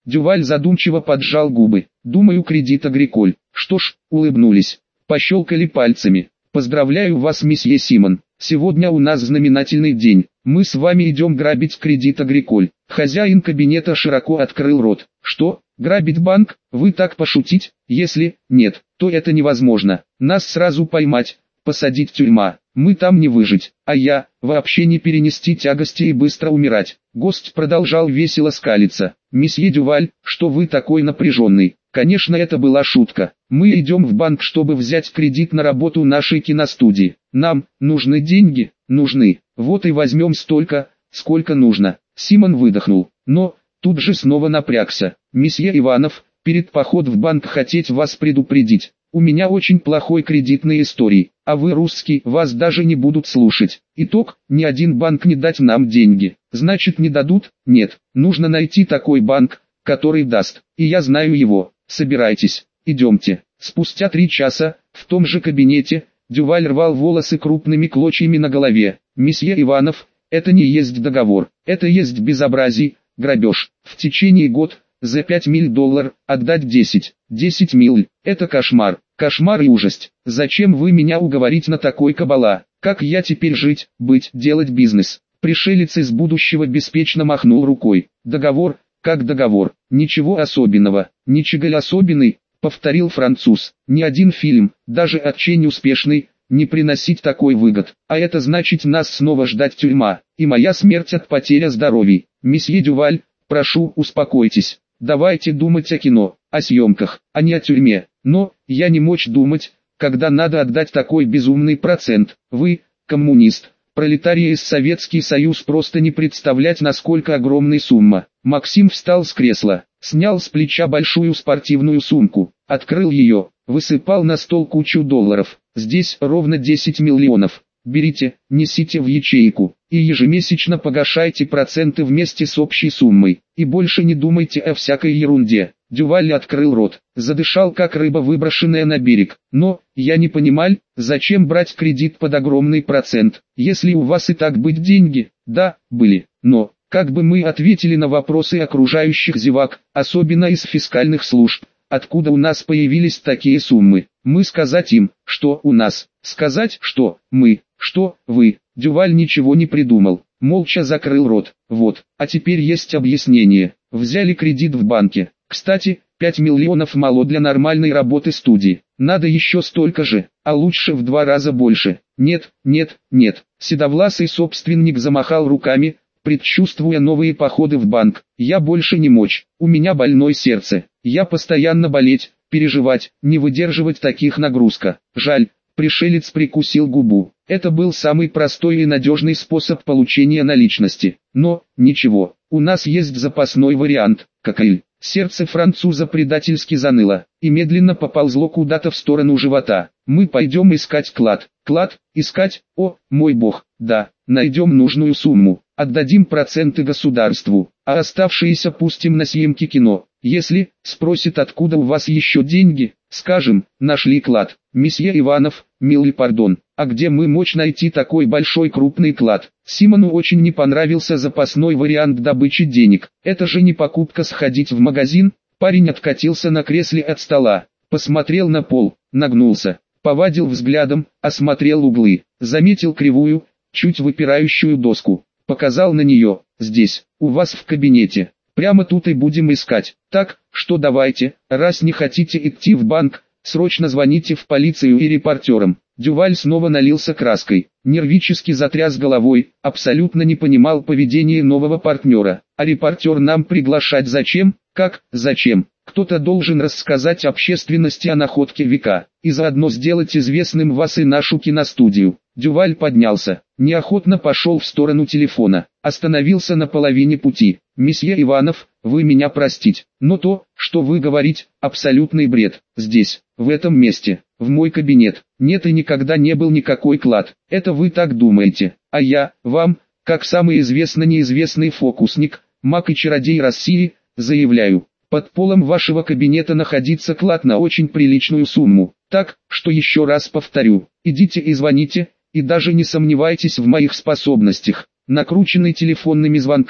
Дюваль задумчиво поджал губы. Думаю, кредит Агриколь. Что ж, улыбнулись. Пощелкали пальцами. Поздравляю вас, месье Симон. Сегодня у нас знаменательный день. Мы с вами идем грабить кредит Агриколь. Хозяин кабинета широко открыл рот. Что? Грабить банк? Вы так пошутить? Если нет, то это невозможно. Нас сразу поймать, посадить в тюрьма. Мы там не выжить, а я, вообще не перенести тягости и быстро умирать. Гость продолжал весело скалиться. Месье Дюваль, что вы такой напряженный? Конечно, это была шутка. Мы идем в банк, чтобы взять кредит на работу нашей киностудии. Нам нужны деньги, нужны. Вот и возьмем столько, сколько нужно. Симон выдохнул, но тут же снова напрягся. Месье Иванов, перед походом в банк хотеть вас предупредить. У меня очень плохой кредитный историй, а вы русский, вас даже не будут слушать. Итог, ни один банк не дать нам деньги. Значит, не дадут? Нет, нужно найти такой банк, который даст. И я знаю его. Собирайтесь, идемте. Спустя 3 часа, в том же кабинете, Дюваль рвал волосы крупными клочьями на голове. Месье Иванов, это не есть договор, это есть безобразие, грабеж. В течение года, за 5 миль доллар, отдать 10 миль, это кошмар, кошмар и ужас. Зачем вы меня уговорить на такой кабала? Как я теперь жить, быть, делать бизнес? Пришелец из будущего беспечно махнул рукой. Договор, как договор, ничего особенного, ничего особенный, повторил француз. Ни один фильм, даже очень успешный, не приносить такой выгод. А это значит нас снова ждать тюрьма, и моя смерть от потери здоровья. Месье Дюваль, прошу, успокойтесь. Давайте думать о кино, о съемках, а не о тюрьме. Но, я не мочь думать, когда надо отдать такой безумный процент. Вы, коммунист, пролетарии из Советский Союз просто не представлять, насколько огромная сумма. Максим встал с кресла, снял с плеча большую спортивную сумку, открыл ее, высыпал на стол кучу долларов. Здесь ровно 10 миллионов. Берите, несите в ячейку, и ежемесячно погашайте проценты вместе с общей суммой. И больше не думайте о всякой ерунде. Дюваль открыл рот, задышал как рыба, выброшенная на берег. Но, я не понимал, зачем брать кредит под огромный процент, если у вас и так быть деньги? Да, были, но, как бы мы ответили на вопросы окружающих зевак, особенно из фискальных служб, откуда у нас появились такие суммы? Мы сказать им, что у нас, сказать, что мы, что вы. Дюваль ничего не придумал, молча закрыл рот. Вот, а теперь есть объяснение. Взяли кредит в банке. Кстати, 5 миллионов мало для нормальной работы студии. Надо еще столько же, а лучше в 2 раза больше. Нет, нет, нет. Седовласый собственник замахал руками, предчувствуя новые походы в банк. Я больше не мочь, у меня больное сердце. Я постоянно болеть, переживать, не выдерживать таких нагрузка. Жаль, пришелец прикусил губу. Это был самый простой и надежный способ получения наличности. Но, ничего, у нас есть запасной вариант, коктейль. Сердце француза предательски заныло, и медленно поползло куда-то в сторону живота. Мы пойдем искать клад. Клад, искать, о, мой бог, да, найдем нужную сумму, отдадим проценты государству, а оставшиеся пустим на съемки кино. Если, спросит, откуда у вас еще деньги, скажем, нашли клад. Месье Иванов, милый пардон, а где мы мочь найти такой большой крупный клад? Симону очень не понравился запасной вариант добычи денег. Это же не покупка сходить в магазин. Парень откатился на кресле от стола, посмотрел на пол, нагнулся, повадил взглядом, осмотрел углы, заметил кривую, чуть выпирающую доску, показал на нее. Здесь, у вас в кабинете. Прямо тут и будем искать. Так, что давайте, раз не хотите идти в банк, срочно звоните в полицию и репортерам. Дюваль снова налился краской, нервически затряс головой, абсолютно не понимал поведения нового партнера. А репортер нам приглашать зачем? Как, зачем? Кто-то должен рассказать общественности о находке века, и заодно сделать известным вас и нашу киностудию. Дюваль поднялся, неохотно пошел в сторону телефона, остановился на половине пути. «Месье Иванов, вы меня простите, но то, что вы говорите, абсолютный бред. Здесь, в этом месте, в мой кабинет, нет и никогда не был никакой клад. Это вы так думаете, а я, вам, как самый неизвестный фокусник, маг и чародей России, заявляю, под полом вашего кабинета находится клад на очень приличную сумму. Так, что еще раз повторю, идите и звоните, и даже не сомневайтесь в моих способностях». Накрученный телефонными звонками,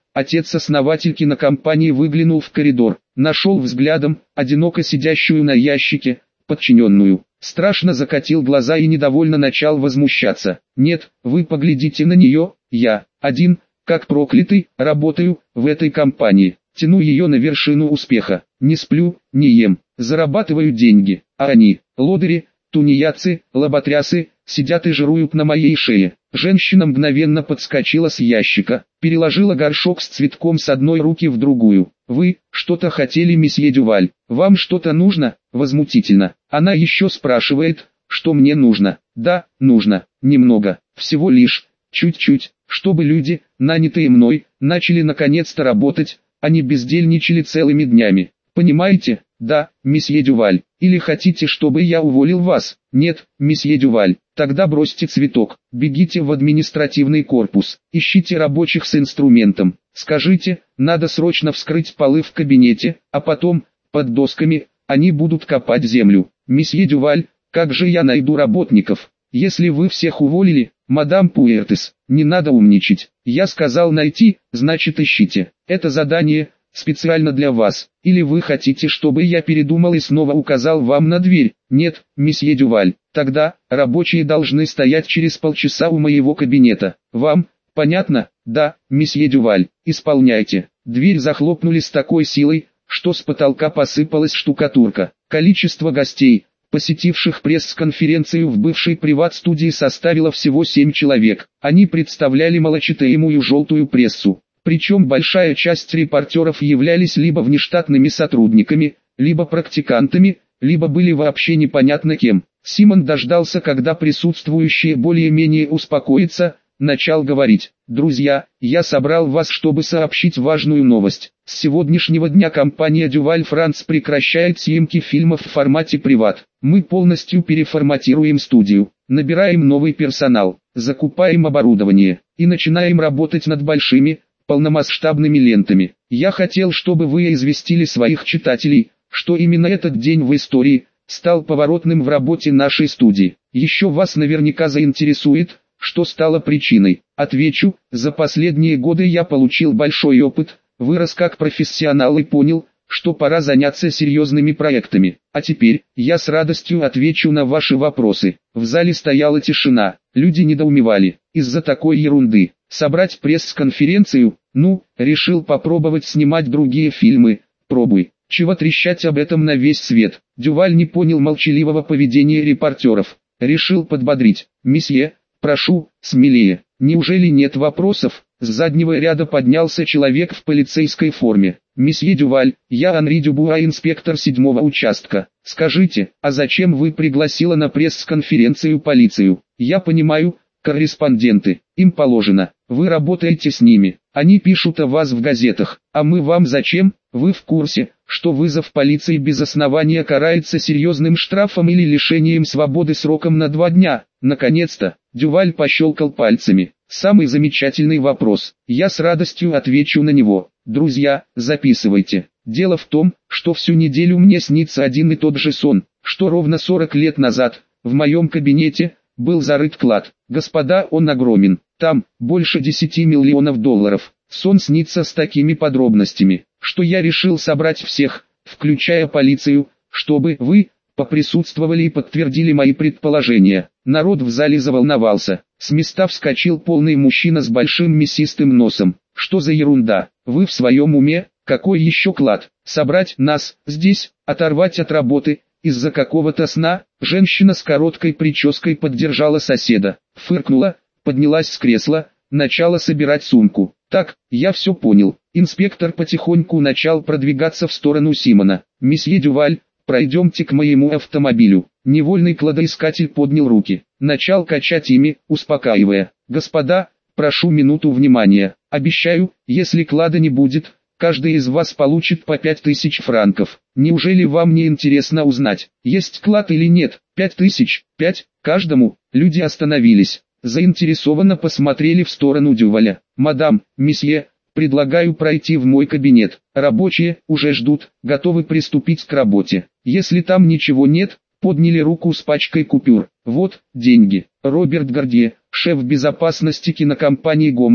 Отец-основатель кинокомпании выглянул в коридор, нашел взглядом одиноко сидящую на ящике подчиненную. Страшно закатил глаза и недовольно начал возмущаться. «Нет, вы поглядите на нее, я один, как проклятый, работаю в этой компании, тяну ее на вершину успеха, не сплю, не ем, зарабатываю деньги, а они, лодыри, тунеядцы, лоботрясы, сидят и жируют на моей шее». Женщина мгновенно подскочила с ящика, переложила горшок с цветком с одной руки в другую. «Вы что-то хотели, месье Дюваль? Вам что-то нужно?» Возмутительно. Она еще спрашивает, что мне нужно. Да, нужно, немного, всего лишь, чуть-чуть, чтобы люди, нанятые мной, начали наконец-то работать, а не бездельничали целыми днями. Понимаете? Да, месье Дюваль. Или хотите, чтобы я уволил вас? Нет, месье Дюваль. Тогда бросьте цветок, бегите в административный корпус, ищите рабочих с инструментом. Скажите, надо срочно вскрыть полы в кабинете, а потом, под досками, они будут копать землю. Месье Дюваль, как же я найду работников? Если вы всех уволили, мадам Пуэртес, не надо умничать. Я сказал найти, значит ищите. Это задание специально для вас. Или вы хотите, чтобы я передумал и снова указал вам на дверь? Нет, месье Дюваль. Тогда рабочие должны стоять через полчаса у моего кабинета. Вам понятно? Да, месье Дюваль. Исполняйте. Дверь захлопнули с такой силой, что с потолка посыпалась штукатурка. Количество гостей, посетивших пресс-конференцию в бывшей приват-студии, составило всего 7 человек. Они представляли малочитаемую желтую прессу. Причем большая часть репортеров являлись либо внештатными сотрудниками, либо практикантами, либо были вообще непонятно кем. Симон дождался, когда присутствующие более-менее успокоятся, начал говорить: «Друзья, я собрал вас, чтобы сообщить важную новость. С сегодняшнего дня компания Duval France прекращает съемки фильмов в формате приват. Мы полностью переформатируем студию, набираем новый персонал, закупаем оборудование и начинаем работать над большими, полномасштабными лентами. Я хотел, чтобы вы известили своих читателей, что именно этот день в истории стал поворотным в работе нашей студии. Еще вас наверняка заинтересует, что стало причиной. Отвечу: за последние годы я получил большой опыт, вырос как профессионал и понял, что пора заняться серьезными проектами. А теперь, я с радостью отвечу на ваши вопросы». В зале стояла тишина, люди недоумевали, из-за такой ерунды. Собрать пресс-конференцию? Ну, решил попробовать снимать другие фильмы, пробуй. Чего трещать об этом на весь свет? Дюваль не понял молчаливого поведения репортеров. Решил подбодрить: «Месье, прошу, смелее. Неужели нет вопросов?» С заднего ряда поднялся человек в полицейской форме. «Месье Дюваль, я Анри Дюбуа, инспектор 7-го участка. Скажите, а зачем вы пригласила на пресс-конференцию полицию? Я понимаю, корреспонденты, им положено. Вы работаете с ними, они пишут о вас в газетах. А мы вам зачем? Вы в курсе, что вызов полиции без основания карается серьезным штрафом или лишением свободы сроком на 2 дня? Наконец-то, Дюваль пощелкал пальцами. Самый замечательный вопрос. Я с радостью отвечу на него. Друзья, записывайте. Дело в том, что всю неделю мне снится один и тот же сон, что ровно 40 лет назад, в моем кабинете, был зарыт клад. Господа, он огромен. Там, больше 10 миллионов долларов. Сон снится с такими подробностями, что я решил собрать всех, включая полицию, чтобы вы поприсутствовали и подтвердили мои предположения. Народ в зале заволновался. С места вскочил полный мужчина с большим мясистым носом. «Что за ерунда? Вы в своем уме? Какой еще клад? Собрать нас здесь, оторвать от работы, из-за какого-то сна?» Женщина с короткой прической поддержала соседа, фыркнула, поднялась с кресла, начала собирать сумку. «Так, я все понял». Инспектор потихоньку начал продвигаться в сторону Симона. «Месье Дюваль, пройдемте к моему автомобилю». Невольный кладоискатель поднял руки, начал качать ими, успокаивая: «Господа, прошу минуту внимания. Обещаю, если клада не будет, каждый из вас получит по 5000 франков. Неужели вам не интересно узнать, есть клад или нет? 5000, 5, каждому». Люди остановились, заинтересованно посмотрели в сторону Дюваля. «Мадам, месье, предлагаю пройти в мой кабинет. Рабочие уже ждут, готовы приступить к работе. Если там ничего нет». Подняли руку с пачкой купюр. «Вот, деньги». Роберт Гордье, шеф безопасности кинокомпании «Гомон»,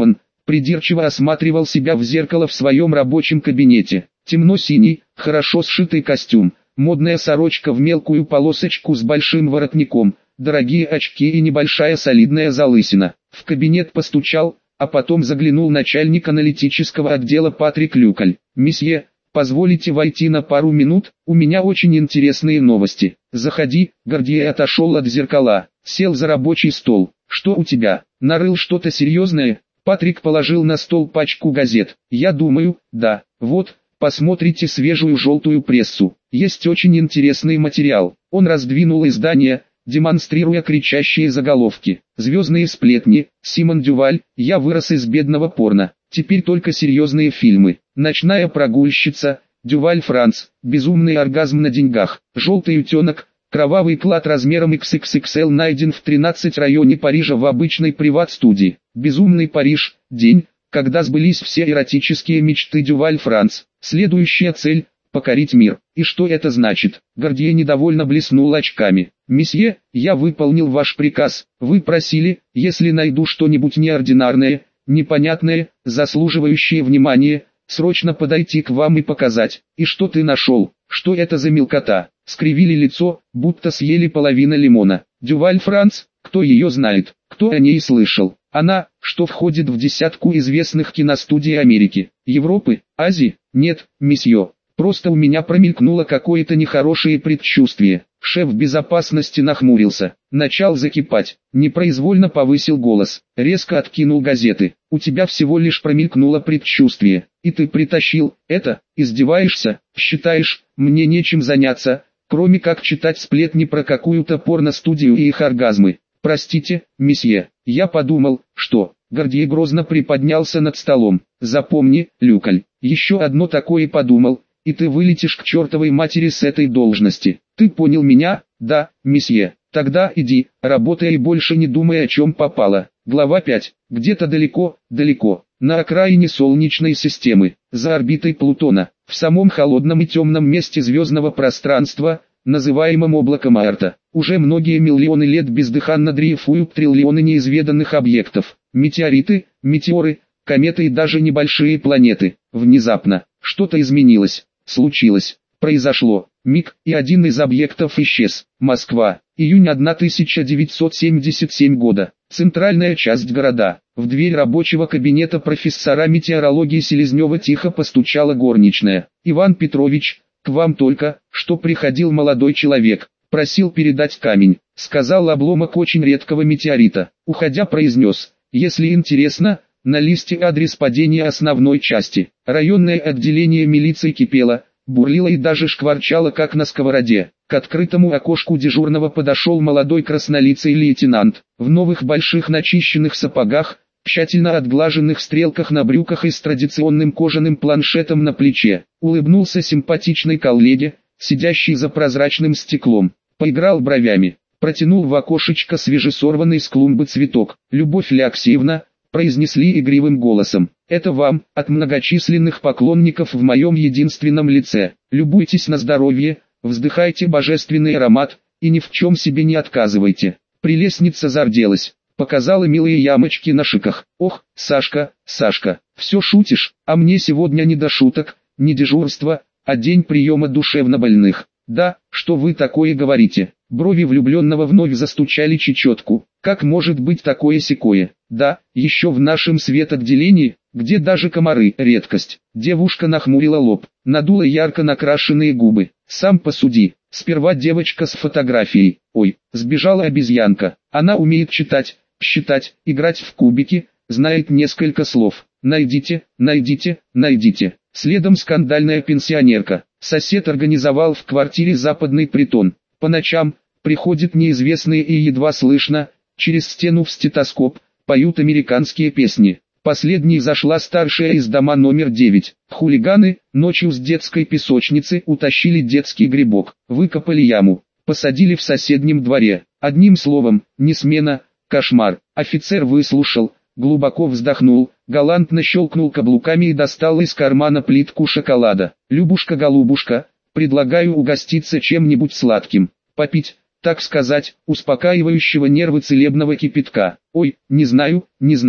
придирчиво осматривал себя в зеркало в своем рабочем кабинете. Темно-синий, хорошо сшитый костюм, модная сорочка в мелкую полосочку с большим воротником, дорогие очки и небольшая солидная залысина. В кабинет постучал, а потом заглянул начальник аналитического отдела Патрик Люкаль. «Месье, позволите войти на пару минут? У меня очень интересные новости». «Заходи». Гордей отошел от зеркала, сел за рабочий стол. «Что у тебя? Нарыл что-то серьезное?» Патрик положил на стол пачку газет. «Я думаю, да. Вот, посмотрите свежую желтую прессу. Есть очень интересный материал». Он раздвинул издание, демонстрируя кричащие заголовки. «Звездные сплетни», «Симон Дюваль», «Я вырос из бедного порно». Теперь только серьезные фильмы. «Ночная прогульщица», «Дюваль Франц», «Безумный оргазм на деньгах», «Желтый утенок», «Кровавый клад размером XXXL найден в 13 районе Парижа в обычной приват-студии». «Безумный Париж», день, когда сбылись все эротические мечты Дюваль Франц. Следующая цель – покорить мир. И что это значит? Гордей недовольно блеснул очками. «Месье, я выполнил ваш приказ. Вы просили, если найду что-нибудь неординарное, непонятное, заслуживающее внимания, срочно подойти к вам и показать. И что ты нашел? Что это за мелкота?» Скривили лицо, будто съели половину лимона. «Дюваль Франц, кто ее знает, кто о ней слышал? Она, что входит в десятку известных киностудий Америки, Европы, Азии? Нет, месье. Просто у меня промелькнуло какое-то нехорошее предчувствие». Шеф безопасности нахмурился, начал закипать, непроизвольно повысил голос, резко откинул газеты. «У тебя всего лишь промелькнуло предчувствие, и ты притащил это? Издеваешься? Считаешь, мне нечем заняться, кроме как читать сплетни про какую-то порно-студию и их оргазмы? Простите, месье, я подумал, что...» Гордей грозно приподнялся над столом. «Запомни, Люкаль, еще одно такое подумал, и ты вылетишь к чертовой матери с этой должности. Ты понял меня? Да, месье. Тогда иди, работай и больше не думай о чем попало». Глава 5. Где-то далеко, далеко, на окраине Солнечной системы, за орбитой Плутона, в самом холодном и темном месте звездного пространства, называемом облаком Аэрта, уже многие миллионы лет бездыханно дрейфуют триллионы неизведанных объектов, метеориты, метеоры, кометы и даже небольшие планеты. Внезапно, что-то изменилось, случилось, произошло, миг, и один из объектов исчез. Москва, июнь 1977 года, центральная часть города. В дверь рабочего кабинета профессора метеорологии Селезнева тихо постучала горничная. «Иван Петрович, к вам только что приходил молодой человек, просил передать камень», сказал обломок очень редкого метеорита. Уходя произнес: «Если интересно, на листе адрес падения основной части». Районное отделение милиции кипело, бурлило и даже шкварчало как на сковороде. К открытому окошку дежурного подошел молодой краснолицый лейтенант, в новых больших начищенных сапогах, тщательно отглаженных стрелках на брюках и с традиционным кожаным планшетом на плече. Улыбнулся симпатичной коллеге, сидящей за прозрачным стеклом. Поиграл бровями, протянул в окошечко свежесорванный с клумбы цветок. «Любовь Алексеевна», произнесли игривым голосом, «это вам, от многочисленных поклонников в моем единственном лице. Любуйтесь на здоровье, вздыхайте божественный аромат, и ни в чем себе не отказывайте». Прелестница зарделась, показала милые ямочки на шиках. «Ох, Сашка, Сашка, все шутишь, а мне сегодня не до шуток, не дежурство, а день приема душевнобольных». «Да, что вы такое говорите?» Брови влюбленного вновь застучали чечетку. «Как может быть такое-сякое?» «Да, еще в нашем светотделении, где даже комары – редкость». Девушка нахмурила лоб, надула ярко накрашенные губы. «Сам посуди, сперва девочка с фотографией. Ой, сбежала обезьянка. Она умеет читать, считать, играть в кубики, знает несколько слов. Найдите, найдите, найдите». Следом скандальная пенсионерка. Сосед организовал в квартире западный притон. По ночам приходят неизвестные и едва слышно, через стену в стетоскоп, поют американские песни. Последней зашла старшая из дома номер 9. Хулиганы ночью с детской песочницы утащили детский грибок, выкопали яму, посадили в соседнем дворе. Одним словом, не смена, кошмар. Офицер выслушал, глубоко вздохнул, галантно щелкнул каблуками и достал из кармана плитку шоколада. «Любушка-голубушка, предлагаю угоститься чем-нибудь сладким, попить, так сказать, успокаивающего нервы целебного кипятка». «Ой, не знаю,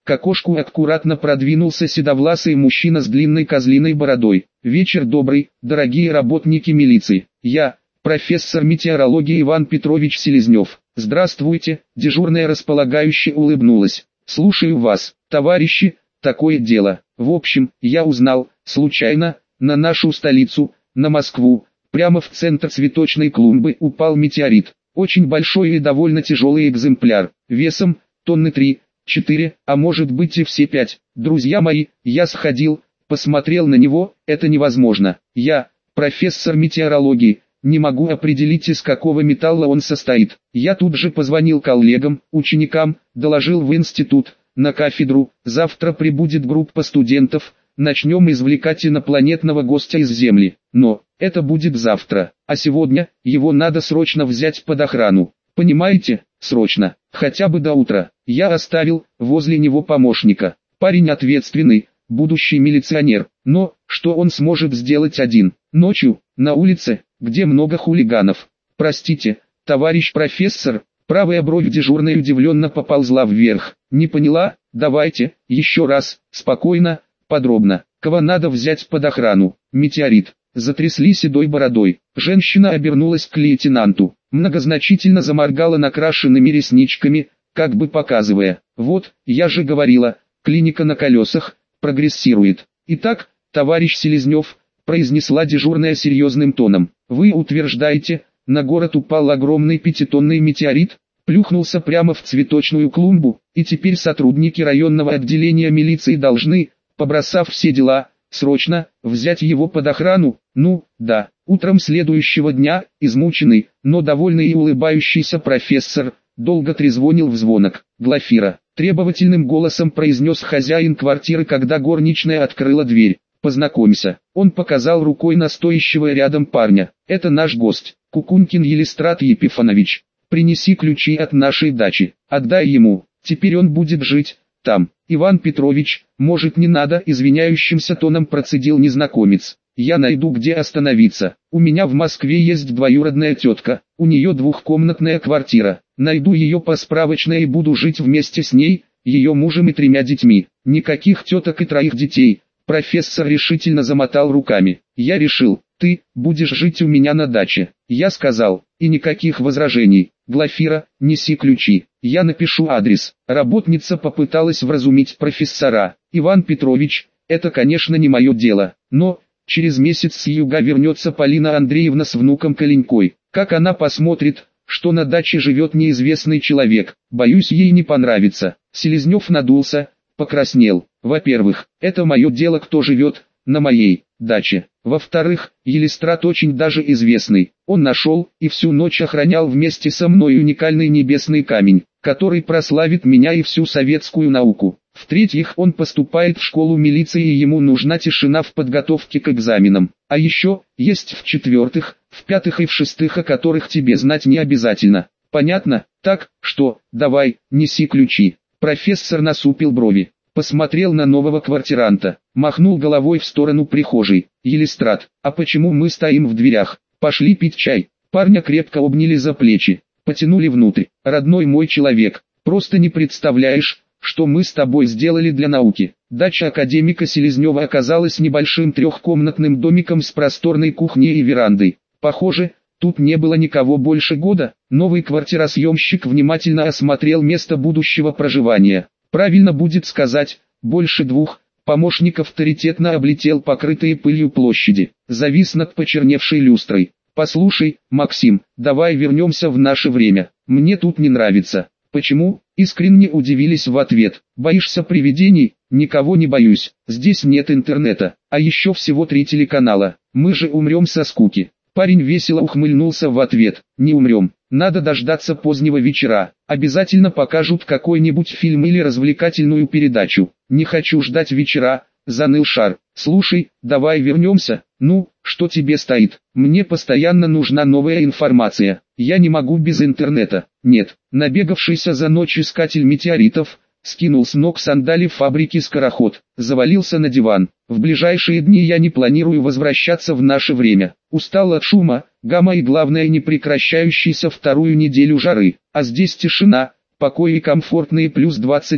К окошку аккуратно продвинулся седовласый мужчина с длинной козлиной бородой. «Вечер добрый, дорогие работники милиции. Я, профессор метеорологии Иван Петрович Селезнев. Здравствуйте», дежурная располагающе улыбнулась. «Слушаю вас, товарищи, такое дело. В общем, я узнал, случайно, на нашу столицу, на Москву, прямо в центр цветочной клумбы упал метеорит. Очень большой и довольно тяжелый экземпляр, весом тонны 3-4, а может быть и все 5. Друзья мои, я сходил, посмотрел на него, это невозможно. Я, профессор метеорологии, не могу определить, из какого металла он состоит. Я тут же позвонил коллегам, ученикам, доложил в институт, на кафедру. Завтра прибудет группа студентов, начнем извлекать инопланетного гостя из Земли. Но это будет завтра, а сегодня его надо срочно взять под охрану. Понимаете, срочно, хотя бы до утра. Я оставил возле него помощника. Парень ответственный, будущий милиционер. Но что он сможет сделать один? Ночью, на улице, где много хулиганов. Простите, товарищ профессор. Правая бровь дежурной удивленно поползла вверх. Не поняла? Давайте, еще раз, спокойно, подробно. Кого надо взять под охрану? Метеорит. Затрясли седой бородой. Женщина обернулась к лейтенанту. Многозначительно заморгала накрашенными ресничками, как бы показывая: вот, я же говорила, клиника на колесах, прогрессирует. Итак, товарищ Селезнев, произнесла дежурная серьезным тоном, вы утверждаете, на город упал огромный 5-тонный метеорит, плюхнулся прямо в цветочную клумбу, и теперь сотрудники районного отделения милиции должны, побросав все дела, срочно взять его под охрану? Ну, да. Утром следующего дня, измученный, но довольный и улыбающийся профессор, долго трезвонил в звонок. Глафира, требовательным голосом произнес хозяин квартиры, когда горничная открыла дверь. Познакомься. Он показал рукой на стоящего рядом парня. Это наш гость, Кукунькин Елистрат Епифанович. Принеси ключи от нашей дачи, отдай ему, теперь он будет жить там. Иван Петрович, может не надо, извиняющимся тоном процедил незнакомец. Я найду, где остановиться. У меня в Москве есть двоюродная тетка, у нее двухкомнатная квартира. Найду ее по справочной и буду жить вместе с ней, ее мужем и 3 детьми. Никаких теток и 3 детей. Профессор решительно замотал руками. Я решил, ты будешь жить у меня на даче. Я сказал, и никаких возражений. Глафира, неси ключи. Я напишу адрес. Работница попыталась вразумить профессора. Иван Петрович, это, конечно, не мое дело, но через месяц с юга вернется Полина Андреевна с внуком Коленькой. Как она посмотрит, что на даче живет неизвестный человек? Боюсь, ей не понравится. Селезнев надулся, покраснел. Во-первых, это мое дело, кто живет на моей даче. Во-вторых, Елистрат очень даже известный. Он нашел и всю ночь охранял вместе со мной уникальный небесный камень, который прославит меня и всю советскую науку. В-третьих, он поступает в школу милиции, и ему нужна тишина в подготовке к экзаменам. А еще, есть в-четвертых, в-пятых и в-шестых, о которых тебе знать не обязательно. Понятно? Так, что, давай, неси ключи. Профессор насупил брови, посмотрел на нового квартиранта, махнул головой в сторону прихожей. Елистрат, а почему мы стоим в дверях? Пошли пить чай. Парня крепко обняли за плечи, потянули внутрь. Родной мой человек, просто не представляешь, что мы с тобой сделали для науки. Дача академика Селезнева оказалась небольшим 3-комнатным домиком с просторной кухней и верандой. Похоже, тут не было никого больше года. Новый квартиросъемщик внимательно осмотрел место будущего проживания. Правильно будет сказать, больше 2. Помощник авторитетно облетел покрытые пылью площади, завис над почерневшей люстрой. «Послушай, Максим, давай вернемся в наше время. Мне тут не нравится». «Почему?» — искренне удивились в ответ. «Боишься привидений?» «Никого не боюсь. Здесь нет интернета, а еще всего 3 телеканала. Мы же умрем со скуки». Парень весело ухмыльнулся в ответ. «Не умрем. Надо дождаться позднего вечера. Обязательно покажут какой-нибудь фильм или развлекательную передачу. Не хочу ждать вечера», — заныл Шар. «Слушай, давай вернемся. Ну, что тебе стоит? Мне постоянно нужна новая информация. Я не могу без интернета». Нет, набегавшийся за ночь искатель метеоритов скинул с ног сандали фабрики «Скороход», завалился на диван. «В ближайшие дни я не планирую возвращаться в наше время. Устал от шума, гамма и, главное, непрекращающейся 2-ю неделю жары. А здесь тишина, покой и комфортные плюс 23.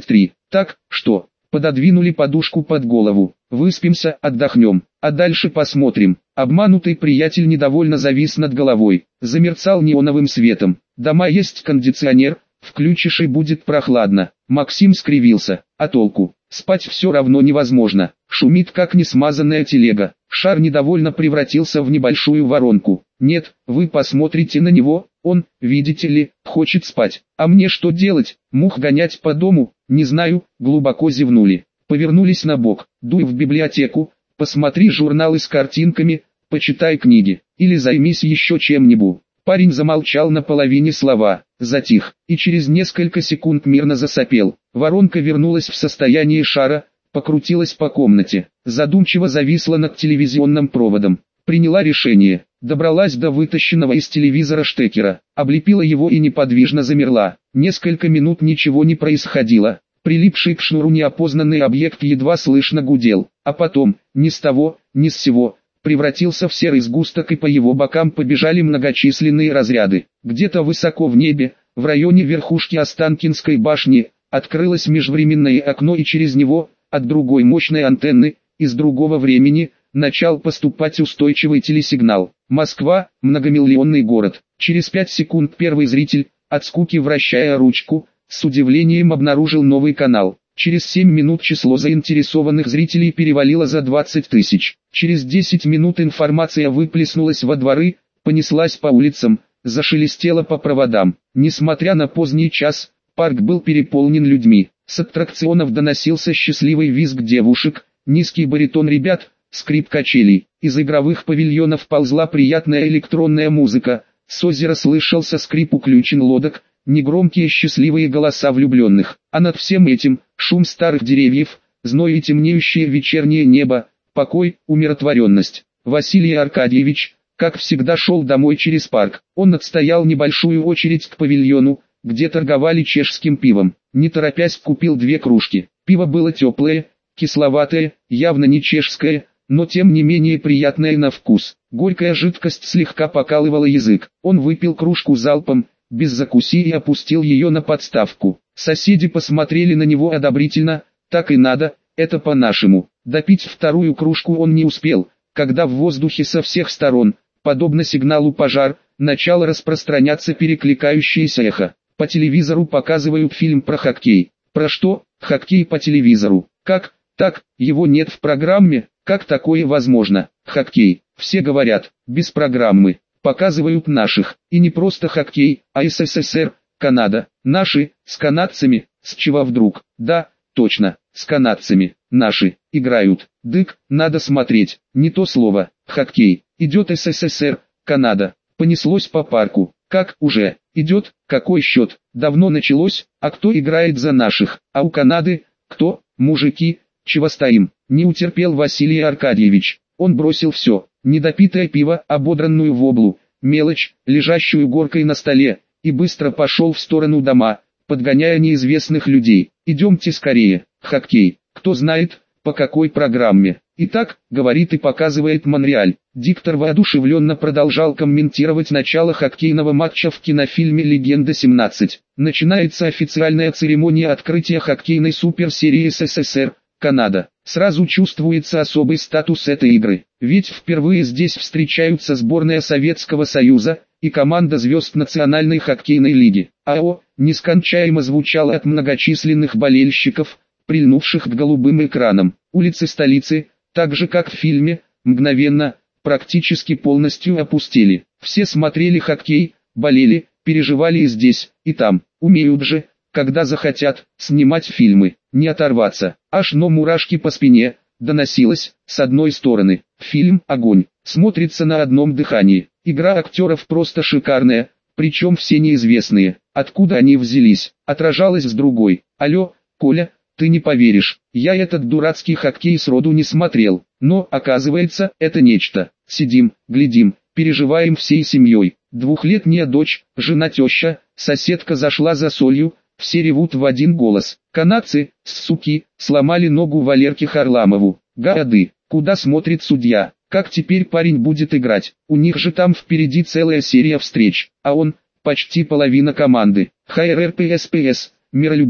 Так, что? Пододвинули подушку под голову. Выспимся, отдохнем, а дальше посмотрим. Обманутый приятель недовольно завис над головой. Замерцал неоновым светом. Дома есть кондиционер, включишь и будет прохладно. Максим скривился. А толку? Спать все равно невозможно. Шумит как несмазанная телега. Шар недовольно превратился в небольшую воронку. Нет, вы посмотрите на него, он, видите ли, хочет спать. А мне что делать? Мух гонять по дому? Не знаю, глубоко зевнули. Повернулись на бок. Дуй в библиотеку, посмотри журналы с картинками, почитай книги, или займись еще чем-нибудь. Парень замолчал на половине слова, затих, и через несколько секунд мирно засопел. Воронка вернулась в состояние шара, покрутилась по комнате, задумчиво зависла над телевизионным проводом. Приняла решение, добралась до вытащенного из телевизора штекера, облепила его и неподвижно замерла. Несколько минут ничего не происходило. Прилипший к шнуру неопознанный объект едва слышно гудел, а потом, ни с того, ни с сего, превратился в серый сгусток, и по его бокам побежали многочисленные разряды. Где-то высоко в небе, в районе верхушки Останкинской башни, открылось межвременное окно, и через него, от другой мощной антенны, из другого времени, начал поступать устойчивый телесигнал. Москва, многомиллионный город. Через 5 секунд первый зритель, от скуки вращая ручку, с удивлением обнаружил новый канал. Через 7 минут число заинтересованных зрителей перевалило за 20 тысяч. Через 10 минут информация выплеснулась во дворы, понеслась по улицам, зашелестела по проводам. Несмотря на поздний час, парк был переполнен людьми. С аттракционов доносился счастливый визг девушек, низкий баритон ребят, скрип качелей. Из игровых павильонов ползла приятная электронная музыка. С озера слышался скрип уключен лодок, негромкие счастливые голоса влюбленных. А над всем этим, шум старых деревьев, зной и темнеющее вечернее небо, покой, умиротворенность. Василий Аркадьевич, как всегда, шел домой через парк. Он отстоял небольшую очередь к павильону, где торговали чешским пивом. Не торопясь, купил 2 кружки. Пиво было теплое, кисловатое, явно не чешское, но тем не менее приятное на вкус. Горькая жидкость слегка покалывала язык. Он выпил кружку залпом, без закуси, и опустил ее на подставку. Соседи посмотрели на него одобрительно. Так и надо, это по-нашему. Допить вторую кружку он не успел, когда в воздухе со всех сторон, подобно сигналу пожар, начало распространяться перекликающееся эхо. По телевизору показывают фильм про хоккей. Про что? Хоккей по телевизору. Как? Так, его нет в программе. Как такое возможно? Хоккей. Все говорят, без программы. Показывают наших. И не просто хоккей, а СССР, Канада. Наши, с канадцами. С чего вдруг? Да, точно, с канадцами. Наши, играют. Дык, надо смотреть. Не то слово. Хоккей. Идет СССР, Канада. Понеслось по парку. Как уже? Идет? Какой счет? Давно началось? А кто играет за наших? А у Канады? Кто? Мужики? Чего стоим? Не утерпел Василий Аркадьевич. Он бросил все. Недопитое пиво, ободранную воблу, мелочь, лежащую горкой на столе, и быстро пошел в сторону дома, подгоняя неизвестных людей. Идемте скорее. Хоккей. Кто знает, по какой программе. Итак, говорит и показывает Монреаль. Диктор воодушевленно продолжал комментировать начало хоккейного матча в кинофильме «Легенда-17». Начинается официальная церемония открытия хоккейной суперсерии СССР, Канада. Сразу чувствуется особый статус этой игры, ведь впервые здесь встречаются сборная Советского Союза и команда звезд Национальной хоккейной лиги. АО нескончаемо звучало от многочисленных болельщиков, прильнувших к голубым экранам. Улицы столицы, так же как в фильме, мгновенно, практически полностью опустели. Все смотрели хоккей, болели, переживали и здесь, и там. Умеют же, когда захотят, снимать фильмы, не оторваться. Аж но мурашки по спине, доносилось, с одной стороны. Фильм «Огонь» смотрится на одном дыхании. Игра актеров просто шикарная, причем все неизвестные. Откуда они взялись, отражалось с другой. Алло, Коля, ты не поверишь, я этот дурацкий хоккей сроду не смотрел. Но, оказывается, это нечто. Сидим, глядим, переживаем всей семьей. 2-летняя дочь, жена, теща, соседка зашла за солью. Все ревут в один голос. Канадцы, суки, сломали ногу Валерке Харламову. Гады, куда смотрит судья? Как теперь парень будет играть? У них же там впереди целая серия встреч. А он, почти половина команды. ХРРПСПС, миролюбиво,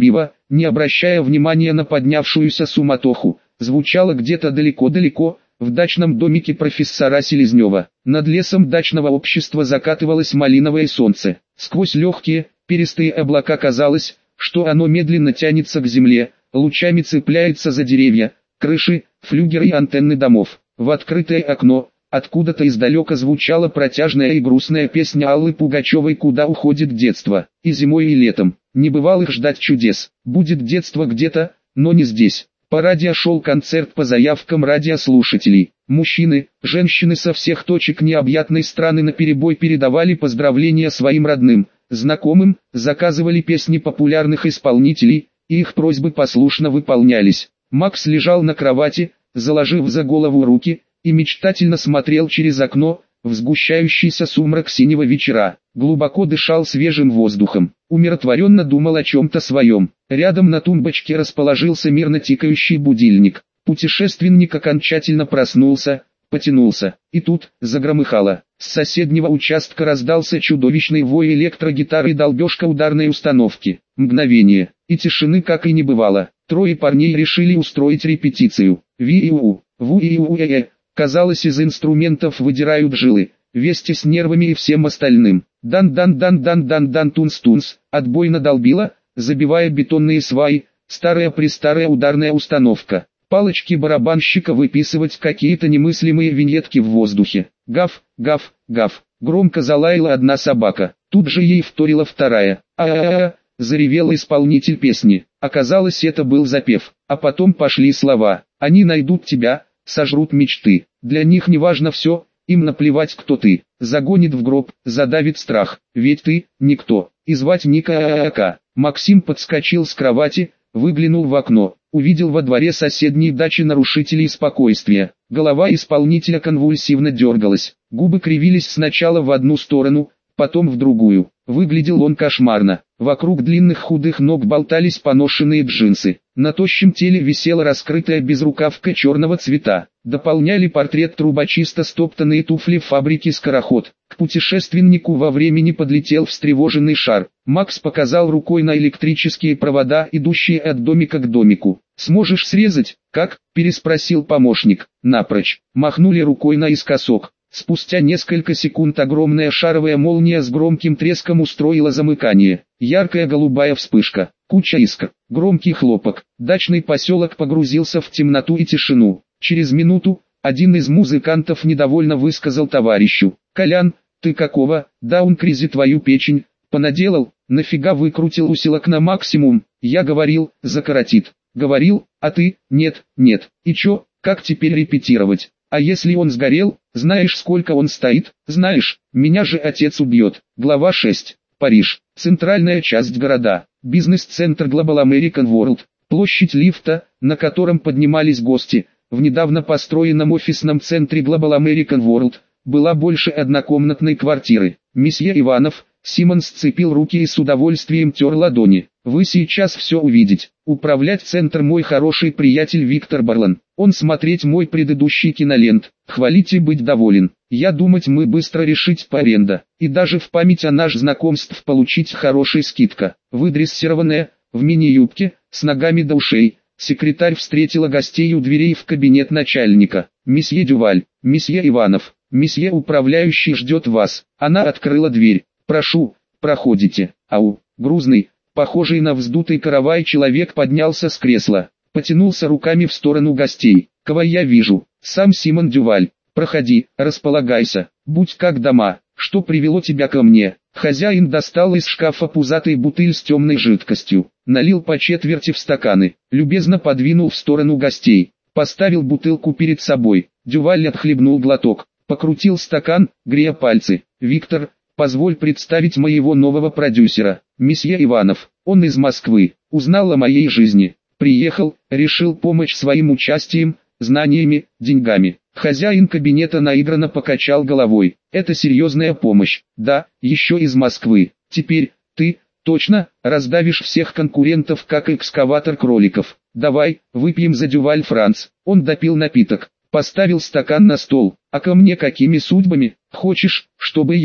не обращая внимания на поднявшуюся суматоху, звучало где-то далеко-далеко, в дачном домике профессора Селезнева. Над лесом дачного общества закатывалось малиновое солнце. Сквозь легкие, перистые облака казалось, что оно медленно тянется к земле, лучами цепляется за деревья, крыши, флюгеры и антенны домов. В открытое окно, откуда-то издалека звучала протяжная и грустная песня Аллы Пугачевой «Куда уходит детство?» И зимой, и летом. Не бывало их ждать чудес. Будет детство где-то, но не здесь. По радио шел концерт по заявкам радиослушателей. Мужчины, женщины со всех точек необъятной страны наперебой передавали поздравления своим родным, знакомым, заказывали песни популярных исполнителей, и их просьбы послушно выполнялись. Макс лежал на кровати, заложив за голову руки, и мечтательно смотрел через окно, в сгущающийся сумрак синего вечера. Глубоко дышал свежим воздухом, умиротворенно думал о чем-то своем. Рядом на тумбочке расположился мирно тикающий будильник. Путешественник окончательно проснулся, потянулся, и тут загромыхало. С соседнего участка раздался чудовищный вой электрогитары и долбежка ударной установки. Мгновение, и тишины как и не бывало. Трое парней решили устроить репетицию. Ви-и-у, ву-и-у-э-э. Казалось, из инструментов выдирают жилы, вместе с нервами и всем остальным. Дан-дан-дан-дан-дан-дан тунс-тунс, отбойно долбила, забивая бетонные сваи, старая-престарая ударная установка. Палочки барабанщика выписывать какие-то немыслимые виньетки в воздухе. Гав, гав, гав. Громко залаяла одна собака. Тут же ей вторила вторая. А-а-а, заревел исполнитель песни. Оказалось, это был запев. А потом пошли слова. Они найдут тебя, сожрут мечты. Для них не важно все, им наплевать, кто ты. Загонит в гроб, задавит страх. Ведь ты — никто. И звать Ника. Максим подскочил с кровати, выглянул в окно. Увидел во дворе соседней дачи нарушителей спокойствия. Голова исполнителя конвульсивно дергалась. Губы кривились сначала в одну сторону, потом в другую. Выглядел он кошмарно. Вокруг длинных худых ног болтались поношенные джинсы. На тощем теле висела раскрытая безрукавка черного цвета. Дополняли портрет трубочиста стоптанные туфли фабрики «Скороход». К путешественнику во времени подлетел встревоженный шар. Макс показал рукой на электрические провода, идущие от домика к домику. «Сможешь срезать?» «Как?» – переспросил помощник. «Напрочь». Махнули рукой наискосок. Спустя несколько секунд огромная шаровая молния с громким треском устроила замыкание. Яркая голубая вспышка, куча искр, громкий хлопок. Дачный поселок погрузился в темноту и тишину. Через минуту, один из музыкантов недовольно высказал товарищу: «Колян, ты какого, даункризи твою печень, понаделал, нафига выкрутил усилок на максимум?» «Я говорил, закоротит». «Говорил, а ты, нет, нет, и чё, как теперь репетировать? А если он сгорел, знаешь, сколько он стоит? Знаешь, меня же отец убьет». Глава 6. Париж. Центральная часть города. Бизнес-центр Global American World. Площадь лифта, на котором поднимались гости, в недавно построенном офисном центре Global American World, была больше однокомнатной квартиры. Месье Иванов, Симон сцепил руки и с удовольствием тер ладони. «Вы сейчас все увидите. Управлять центр мой хороший приятель Виктор Барлан. Он смотреть мой предыдущий кинолент. Хвалить и быть доволен. Я думать, мы быстро решить по аренда. И даже в память о наш знакомств получить хороший скидка». Выдрессированная, в мини-юбке, с ногами до ушей, секретарь встретила гостей у дверей в кабинет начальника. «Месье Дюваль, месье Иванов, месье управляющий ждет вас». Она открыла дверь. «Прошу, проходите». Ау, грузный, похожий на вздутый каравай человек поднялся с кресла, потянулся руками в сторону гостей. «Кого я вижу? Сам Симон Дюваль. Проходи, располагайся, будь как дома. Что привело тебя ко мне?» Хозяин достал из шкафа пузатый бутыль с темной жидкостью, налил по четверти в стаканы, любезно подвинул в сторону гостей, поставил бутылку перед собой. Дюваль отхлебнул глоток, покрутил стакан, грея пальцы. «Виктор, позволь представить моего нового продюсера, месье Иванов. Он из Москвы, узнал о моей жизни, приехал, решил помочь своим участием, знаниями, деньгами». Хозяин кабинета наигранно покачал головой. «Это серьезная помощь. Да, еще из Москвы. Теперь, ты, точно, раздавишь всех конкурентов как экскаватор кроликов. Давай, выпьем за Дюваль Франц». Он допил напиток, поставил стакан на стол. «А ко мне какими судьбами? Хочешь, чтобы я,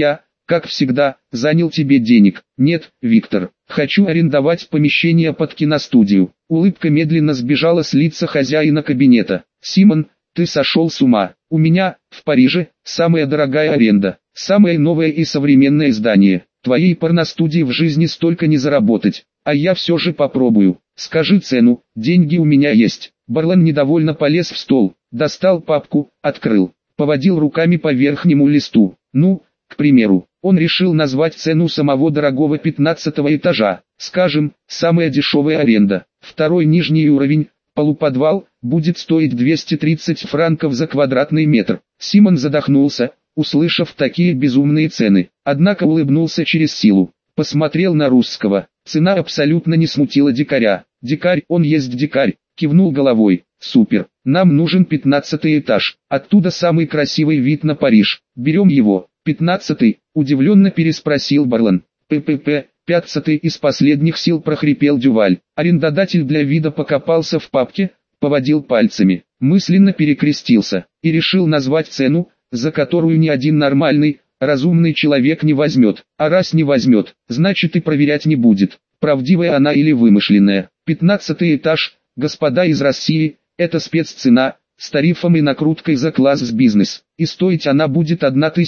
как всегда, занял тебе денег. Нет, Виктор, хочу арендовать помещение под киностудию. Улыбка медленно сбежала с лица хозяина кабинета. Симон, ты сошел с ума. У меня, в Париже, самая дорогая аренда, самое новое и современное здание. Твоей порностудии в жизни столько не заработать, а я все же попробую. Скажи цену, деньги у меня есть. Барлан недовольно полез в стол, достал папку, открыл, поводил руками по верхнему листу. Ну, к примеру, он решил назвать цену самого дорогого 15-го этажа. Скажем, самая дешевая аренда, второй нижний уровень, полуподвал, будет стоить 230 франков за квадратный метр. Симон задохнулся, услышав такие безумные цены, однако улыбнулся через силу. Посмотрел на русского, цена абсолютно не смутила дикаря. Дикарь, он есть дикарь, кивнул головой. Супер, нам нужен 15-й этаж, оттуда самый красивый вид на Париж, берем его. 15-й, удивленно переспросил Барлан. ППП, 15-й из последних сил прохрипел Дюваль. Арендодатель для вида покопался в папке, поводил пальцами, мысленно перекрестился и решил назвать цену, за которую ни один нормальный, разумный человек не возьмет. А раз не возьмет, значит и проверять не будет, правдивая она или вымышленная. 15-й этаж, господа из России, это спеццена, с тарифом и накруткой за класс с бизнес, и стоить она будет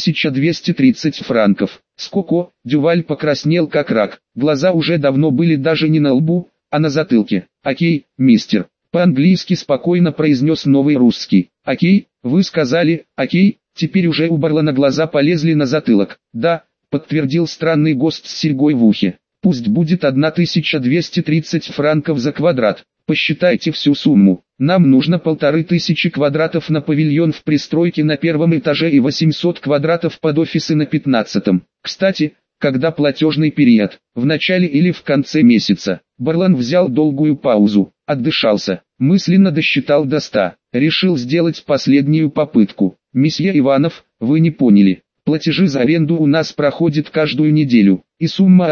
1230 франков. Сколько? Дюваль покраснел как рак, глаза уже давно были даже не на лбу, а на затылке. Окей, мистер, по-английски спокойно произнес новый русский. Окей, вы сказали, окей, теперь уже у Барлана глаза полезли на затылок. Да, подтвердил странный гость с серьгой в ухе. Пусть будет 1230 франков за квадрат. Посчитайте всю сумму. Нам нужно 1500 квадратов на павильон в пристройке на первом этаже и 800 квадратов под офисы на 15-м. Кстати, когда платежный период, в начале или в конце месяца? Барлан взял долгую паузу, отдышался, мысленно досчитал до 100, решил сделать последнюю попытку. Месье Иванов, вы не поняли. Платежи за аренду у нас проходят каждую неделю, и сумма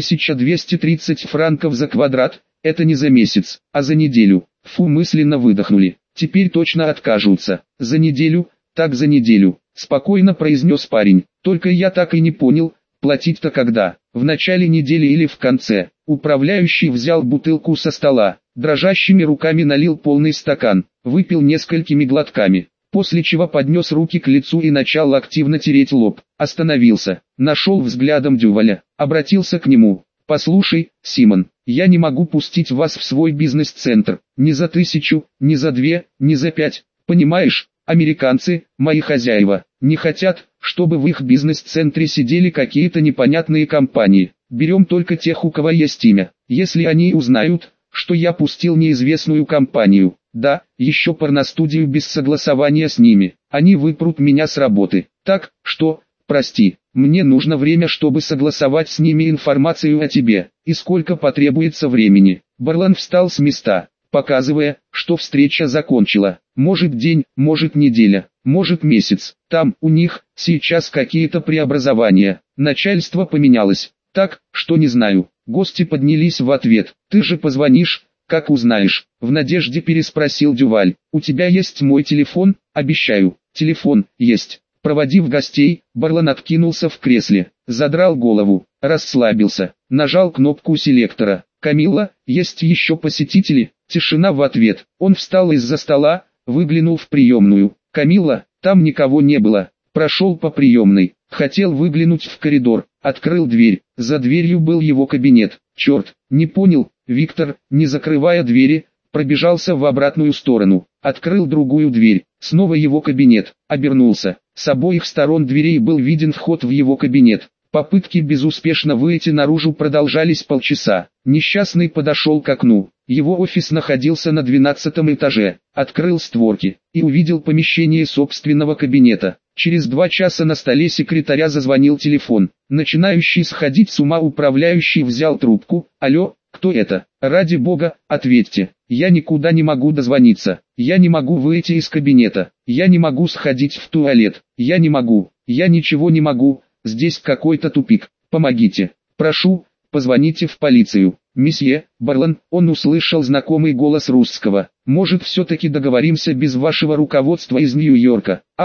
1230 франков за квадрат. Это не за месяц, а за неделю. Фу, мысленно выдохнули. Теперь точно откажутся. За неделю, так за неделю. Спокойно произнес парень. Только я так и не понял, платить-то когда? В начале недели или в конце? Управляющий взял бутылку со стола, дрожащими руками налил полный стакан, выпил несколькими глотками, после чего поднес руки к лицу и начал активно тереть лоб. Остановился, нашел взглядом Дюваля, обратился к нему. Послушай, Симон, я не могу пустить вас в свой бизнес-центр, ни за 1000, ни за 2, ни за 5, понимаешь, американцы, мои хозяева, не хотят, чтобы в их бизнес-центре сидели какие-то непонятные компании, берем только тех, у кого есть имя, если они узнают, что я пустил неизвестную компанию, да, еще порностудию без согласования с ними, они выпрут меня с работы, так, что, прости. Мне нужно время, чтобы согласовать с ними информацию о тебе. И сколько потребуется времени? Барлан встал с места, показывая, что встреча закончила. Может день, может неделя, может месяц. Там, у них, сейчас какие-то преобразования. Начальство поменялось. Так, что не знаю. Гости поднялись в ответ. Ты же позвонишь, как узнаешь. В надежде переспросил Дюваль. У тебя есть мой телефон? Обещаю. Телефон, есть. Проводив гостей, Барлан откинулся в кресле, задрал голову, расслабился, нажал кнопку селектора. «Камилла, есть еще посетители?» Тишина в ответ. Он встал из-за стола, выглянул в приемную. «Камилла, там никого не было». Прошел по приемной, хотел выглянуть в коридор, открыл дверь. За дверью был его кабинет. Черт, не понял, Виктор, не закрывая двери, пробежался в обратную сторону, открыл другую дверь. Снова его кабинет, обернулся. С обоих сторон дверей был виден вход в его кабинет. Попытки безуспешно выйти наружу продолжались полчаса. Несчастный подошел к окну. Его офис находился на 12-м этаже. Открыл створки и увидел помещение собственного кабинета. Через 2 часа на столе секретаря зазвонил телефон. Начинающий сходить с ума управляющий взял трубку. «Алло, кто это? Ради бога, ответьте. Я никуда не могу дозвониться. Я не могу выйти из кабинета. Я не могу сходить в туалет. Я не могу. Я ничего не могу. Здесь какой-то тупик. Помогите. Прошу, позвоните в полицию». «Месье Барлан», он услышал знакомый голос русского. «Может, все-таки договоримся без вашего руководства из Нью-Йорка?» «Ах,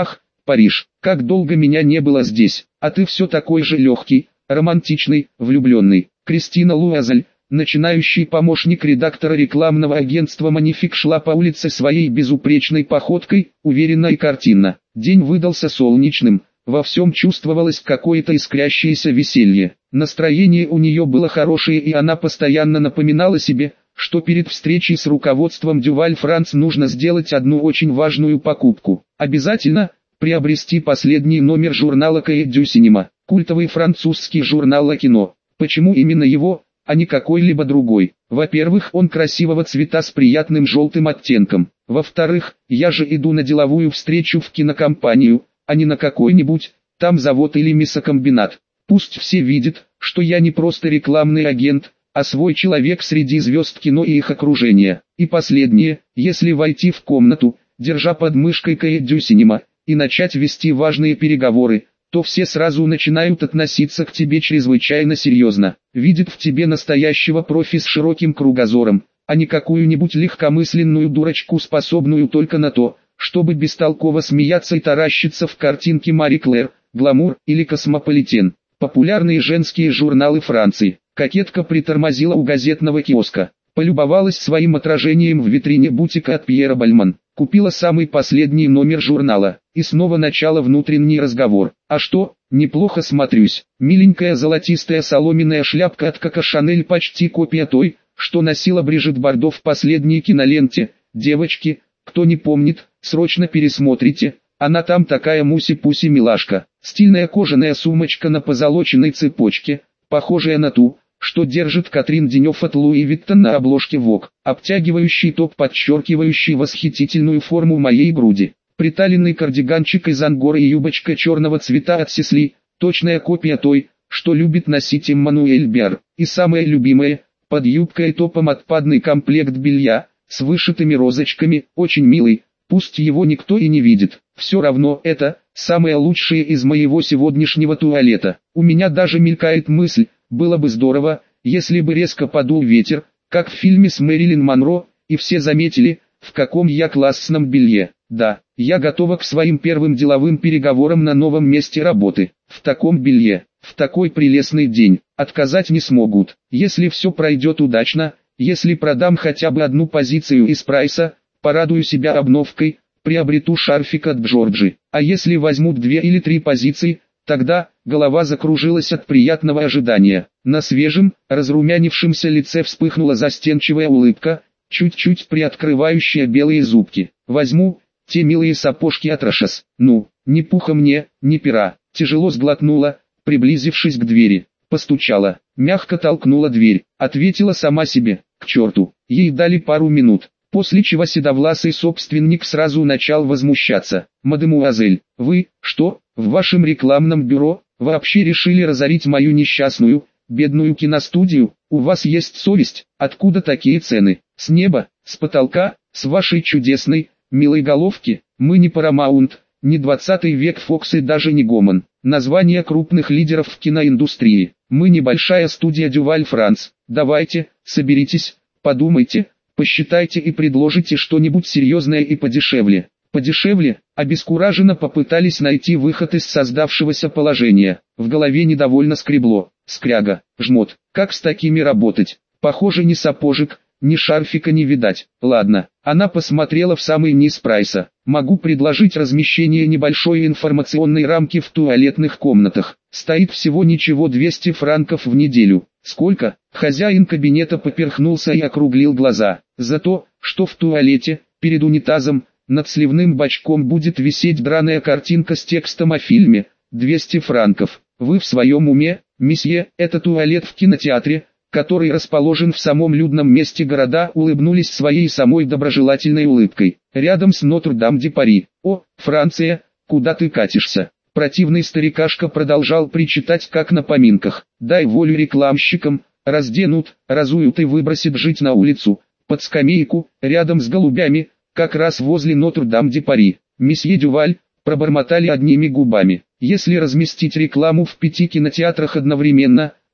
Париж. Как долго меня не было здесь, а ты все такой же легкий, романтичный, влюбленный. Кристина Луазель, начинающий помощник редактора рекламного агентства «Манифик», шла по улице своей безупречной походкой, уверенно и картинно. День выдался солнечным, во всем чувствовалось какое-то искрящееся веселье. Настроение у нее было хорошее, и она постоянно напоминала себе, что перед встречей с руководством Дюваль Франц нужно сделать одну очень важную покупку. Обязательно приобрести последний номер журнала «Каэ дю Синема», культовый французский журнал о кино. Почему именно его, а не какой-либо другой? Во-первых, он красивого цвета с приятным желтым оттенком. Во-вторых, я же иду на деловую встречу в кинокомпанию, а не на какой-нибудь там завод или мясокомбинат. Пусть все видят, что я не просто рекламный агент, а свой человек среди звезд кино и их окружения. И последнее, если войти в комнату, держа под мышкой «Каэ дю Синема», и начать вести важные переговоры, то все сразу начинают относиться к тебе чрезвычайно серьезно. Видят в тебе настоящего профи с широким кругозором, а не какую-нибудь легкомысленную дурочку, способную только на то, чтобы бестолково смеяться и таращиться в картинке Мари Клэр, Гламур или Космополитен. Популярные женские журналы Франции. Кокетка притормозила у газетного киоска, полюбовалась своим отражением в витрине бутика от Пьера Бальман, купила самый последний номер журнала, и снова начала внутренний разговор. А что, неплохо смотрюсь. Миленькая золотистая соломенная шляпка от Коко Шанель, почти копия той, что носила Брижит Бардо в последней киноленте. Девочки, кто не помнит, срочно пересмотрите. Она там такая муси-пуси милашка. Стильная кожаная сумочка на позолоченной цепочке, похожая на ту, что держит Катрин Денев от Луи Виттон на обложке Vogue. Обтягивающий топ, подчеркивающий восхитительную форму моей груди. Приталенный кардиганчик из ангоры и юбочка черного цвета от Сисли, точная копия той, что любит носить Эммануэль Биар. И самое любимое, под юбкой и топом отпадный комплект белья, с вышитыми розочками, очень милый, пусть его никто и не видит. Все равно это, самое лучшее из моего сегодняшнего туалета. У меня даже мелькает мысль, было бы здорово, если бы резко подул ветер, как в фильме с Мэрилин Монро, и все заметили, в каком я классном белье. Да, я готова к своим первым деловым переговорам на новом месте работы. В таком белье, в такой прелестный день, отказать не смогут. Если все пройдет удачно, если продам хотя бы одну позицию из прайса, порадую себя обновкой, приобрету шарфик от Джорджи. А если возьмут 2 или 3 позиции, тогда голова закружилась от приятного ожидания. На свежем, разрумянившемся лице вспыхнула застенчивая улыбка, чуть-чуть приоткрывающая белые зубки. Возьму те милые сапожки от Рошес. Ну, ни пуха мне, ни пера. Тяжело сглотнула, приблизившись к двери. Постучала, мягко толкнула дверь, ответила сама себе, к черту. Ей дали пару минут, после чего седовласый собственник сразу начал возмущаться. «Мадемуазель, вы, что, в вашем рекламном бюро, вообще решили разорить мою несчастную, бедную киностудию? У вас есть совесть? Откуда такие цены? С неба, с потолка, с вашей чудесной, милой головки? Мы не Paramount, не 20 век Fox и даже не Гомон. Названия крупных лидеров в киноиндустрии. Мы небольшая студия Дюваль Франц. Давайте, соберитесь, подумайте, посчитайте и предложите что-нибудь серьезное и подешевле». Подешевле, обескураженно попытались найти выход из создавшегося положения. В голове недовольно скребло. Скряга, жмот, как с такими работать? Похоже, ни сапожек, ни шарфика не видать. Ладно, она посмотрела в самый низ прайса. Могу предложить размещение небольшой информационной рамки в туалетных комнатах. Стоит всего ничего, 200 франков в неделю. Сколько? Хозяин кабинета поперхнулся и округлил глаза. За то, что в туалете, перед унитазом, над сливным бачком будет висеть драная картинка с текстом о фильме, 200 франков. Вы в своем уме, месье? Это туалет в кинотеатре, который расположен в самом людном месте города, улыбнулись своей самой доброжелательной улыбкой. Рядом с Нотр-Дам-де-Пари. О, Франция, куда ты катишься? Противный старикашка продолжал причитать, как на поминках. Дай волю рекламщикам, разденут, разуют и выбросят жить на улицу, под скамейку, рядом с голубями, как раз возле Нотр-Дам-де-Пари. Месье Дюваль, пробормотали одними губами. Если разместить рекламу в 5 кинотеатрах одновременно,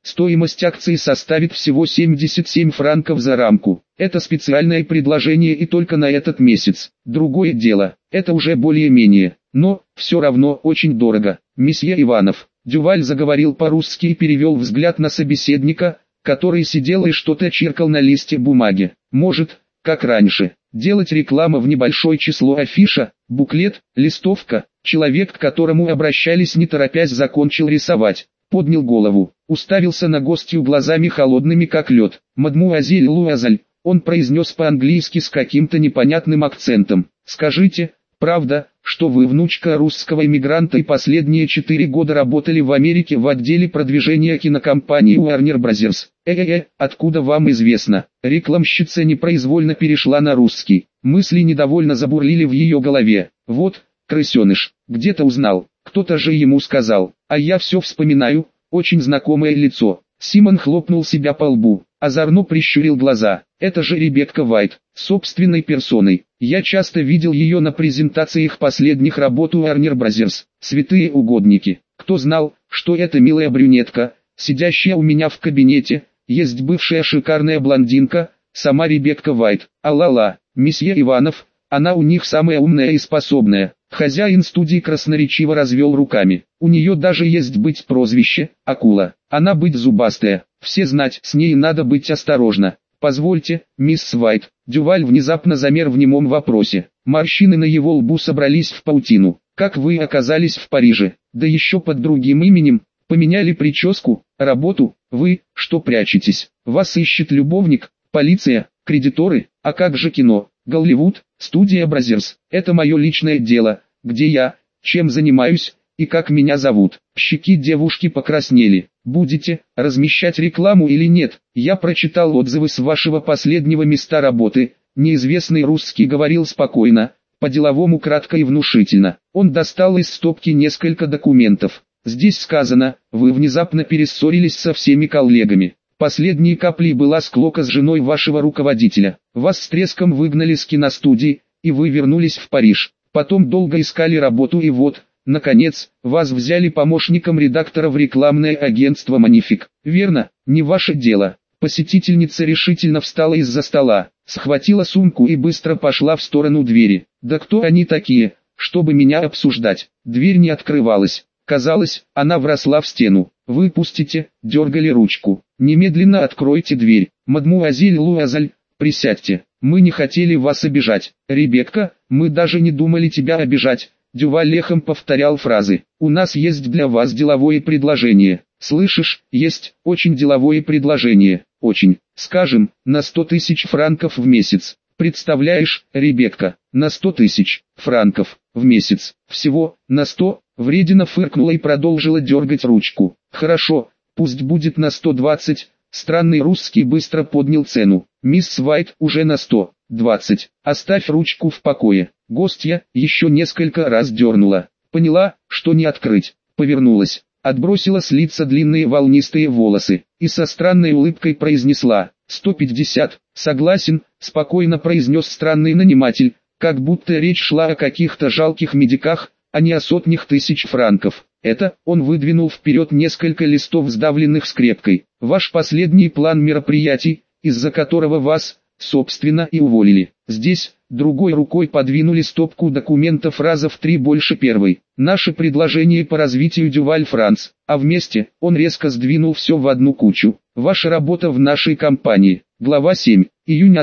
Стоимость акций составит всего 77 франков за рамку. Это специальное предложение и только на этот месяц. Другое дело, это уже более-менее, но все равно очень дорого. Месье Иванов, Дюваль заговорил по-русски и перевел взгляд на собеседника, который сидел и что-то чиркал на листе бумаги. Может, как раньше, делать рекламу в небольшое число афиша, буклет, листовка. Человек, к которому обращались не торопясь, закончил рисовать, поднял голову, уставился на гостью глазами холодными как лед. «Мадмуазель Луазаль», он произнес по-английски с каким-то непонятным акцентом. «Скажите, правда, что вы внучка русского иммигранта и последние 4 года работали в Америке в отделе продвижения кинокомпании Warner Bros. Откуда вам известно?» Рекламщица непроизвольно перешла на русский. Мысли недовольно забурлили в ее голове. «Вот, крысеныш, где-то узнал, кто-то же ему сказал, а я все вспоминаю, очень знакомое лицо». Симон хлопнул себя по лбу, озорно прищурил глаза. «Это же Ребекка Уайт, собственной персоной. Я часто видел ее на презентациях последних работ у Warner Bros. Святые угодники. Кто знал, что эта милая брюнетка, сидящая у меня в кабинете, есть бывшая шикарная блондинка, сама Ребекка Уайт. Алла-ла, месье Иванов, она у них самая умная и способная». Хозяин студии красноречиво развел руками. «У нее даже есть быть прозвище – акула. Она быть зубастая. Все знать, с ней надо быть осторожно. Позвольте, мисс Уайт». Дюваль внезапно замер в немом вопросе. Морщины на его лбу собрались в паутину. «Как вы оказались в Париже? Да еще под другим именем. Поменяли прическу, работу. Вы, что прячетесь? Вас ищет любовник, полиция, кредиторы. А как же кино? Голливуд, студия Бразерс. Это мое личное дело, где я, чем занимаюсь, и как меня зовут». Щеки девушки покраснели. «Будете размещать рекламу или нет? Я прочитал отзывы с вашего последнего места работы». Неизвестный русский говорил спокойно, по-деловому кратко и внушительно. Он достал из стопки несколько документов. «Здесь сказано, вы внезапно перессорились со всеми коллегами. Последней каплей была склока с женой вашего руководителя. Вас с треском выгнали с киностудии, и вы вернулись в Париж. Потом долго искали работу и вот, наконец, вас взяли помощником редактора в рекламное агентство «Манифик». Верно, не ваше дело». Посетительница решительно встала из-за стола, схватила сумку и быстро пошла в сторону двери. «Да кто они такие, чтобы меня обсуждать?» Дверь не открывалась. Казалось, она вросла в стену. «Выпустите», дергали ручку. «Немедленно откройте дверь. Мадмуазель Луазаль, присядьте. Мы не хотели вас обижать. Ребекка, мы даже не думали тебя обижать». Дюваль лехом повторял фразы. «У нас есть для вас деловое предложение». «Слышишь, есть, очень деловое предложение, очень. Скажем, на 100 тысяч франков в месяц. Представляешь, Ребекка, на 100 тысяч франков в месяц. Всего, на 100, Вредина фыркнула и продолжила дергать ручку. «Хорошо, пусть будет на 120. Странный русский быстро поднял цену. «Мисс Уайт уже на 120. Оставь ручку в покое». Гостья еще несколько раз дернула. Поняла, что не открыть. Повернулась, отбросила с лица длинные волнистые волосы и со странной улыбкой произнесла: 150. «Согласен», спокойно произнес странный наниматель, как будто речь шла о каких-то жалких медиках, а не о сотнях тысяч франков. «Это», он выдвинул вперед несколько листов, сдавленных скрепкой, «ваш последний план мероприятий, из-за которого вас, собственно, и уволили. Здесь», другой рукой подвинули стопку документов раза в 3 больше первой. «Наше предложение по развитию Дюваль Франс», а вместе, он резко сдвинул все в одну кучу. «Ваша работа в нашей компании». Глава 7. Июнь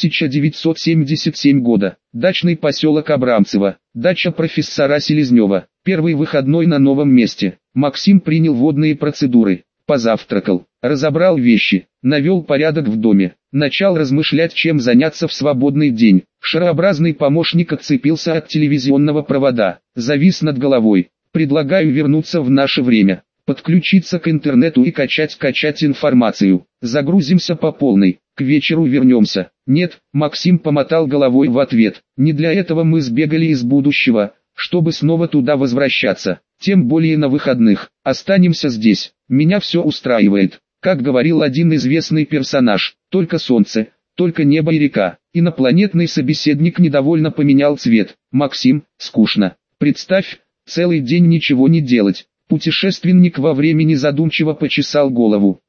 1977 года. Дачный поселок Абрамцево. Дача профессора Селезнева. Первый выходной на новом месте. Максим принял водные процедуры. Позавтракал. Разобрал вещи. Навел порядок в доме. Начал размышлять, чем заняться в свободный день. Шарообразный помощник отцепился от телевизионного провода. Завис над головой. «Предлагаю вернуться в наше время. Подключиться к интернету и качать информацию. Загрузимся по полной. К вечеру вернемся». «Нет», Максим помотал головой в ответ. «Не для этого мы сбегали из будущего, чтобы снова туда возвращаться. Тем более на выходных. Останемся здесь. Меня все устраивает». Как говорил один известный персонаж, только солнце, только небо и река. Инопланетный собеседник недовольно поменял цвет. «Максим, скучно. Представь, целый день ничего не делать». Путешественник во времени задумчиво почесал голову.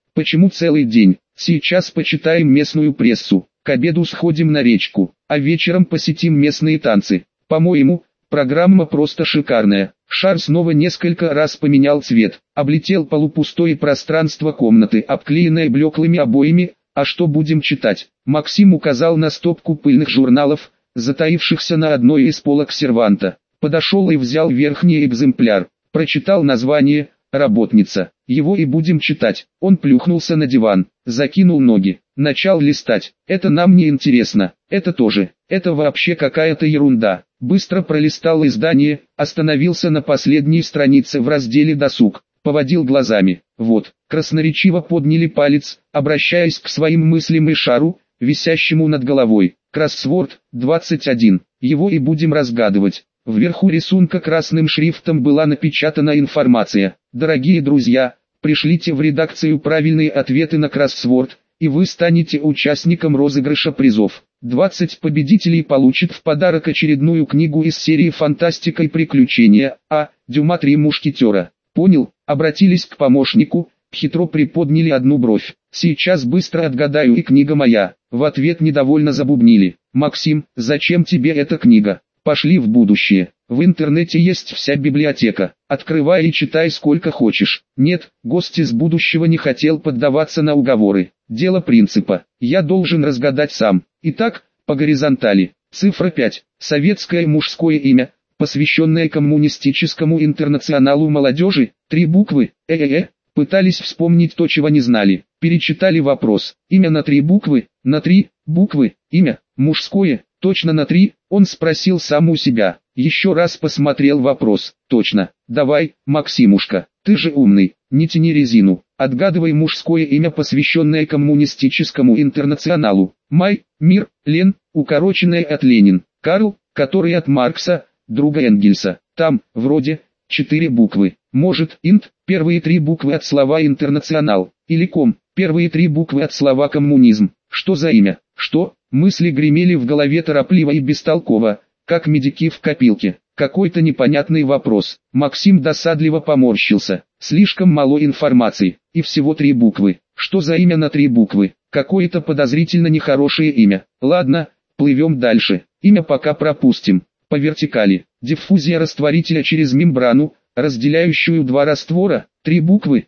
Почему целый день? Сейчас почитаем местную прессу, к обеду сходим на речку, а вечером посетим местные танцы. По-моему, программа просто шикарная. Шар снова несколько раз поменял цвет, облетел полупустое пространство комнаты, обклеенное блеклыми обоями. А что будем читать? Максим указал на стопку пыльных журналов, затаившихся на одной из полок серванта. Подошел и взял верхний экземпляр. Прочитал название «Работница». Его и будем читать. Он плюхнулся на диван, закинул ноги, начал листать. Это нам не интересно, это тоже, это вообще какая-то ерунда. Быстро пролистал издание, остановился на последней странице в разделе «Досуг». Поводил глазами. Вот, красноречиво подняли палец, обращаясь к своим мыслям и шару, висящему над головой. Кроссворд 21. Его и будем разгадывать. Вверху рисунка красным шрифтом была напечатана информация. Дорогие друзья, пришлите в редакцию правильные ответы на кроссворд, и вы станете участником розыгрыша призов. 20 победителей получат в подарок очередную книгу из серии «Фантастика и приключения» А. Дюма «Три мушкетера». Понял, обратились к помощнику, хитро приподняли одну бровь. Сейчас быстро отгадаю и книга моя. В ответ недовольно забубнили. Максим, зачем тебе эта книга? Пошли в будущее. В интернете есть вся библиотека. Открывай и читай сколько хочешь. Нет, гость из будущего не хотел поддаваться на уговоры. Дело принципа. Я должен разгадать сам. Итак, по горизонтали. Цифра 5. Советское мужское имя, посвященное коммунистическому интернационалу молодежи. 3 буквы. Пытались вспомнить то, чего не знали. Перечитали вопрос. Имя на 3 буквы. На 3 буквы. Имя. Мужское. Точно на 3. Он спросил сам у себя. Еще раз посмотрел вопрос. Точно. Давай, Максимушка, ты же умный. Не тяни резину. Отгадывай мужское имя, посвященное коммунистическому интернационалу. Май, Мир, Лен, укороченное от Ленин. Карл, который от Маркса, друга Энгельса. Там, вроде, 4 буквы. Может, инт, первые 3 буквы от слова интернационал. Или ком, первые 3 буквы от слова коммунизм. Что за имя? Что? Мысли гремели в голове торопливо и бестолково, как медики в копилке. Какой-то непонятный вопрос. Максим досадливо поморщился. Слишком мало информации. И всего 3 буквы. Что за имя на 3 буквы? Какое-то подозрительно нехорошее имя. Ладно, плывем дальше. Имя пока пропустим. По вертикали. Диффузия растворителя через мембрану, разделяющую 2 раствора. 3 буквы,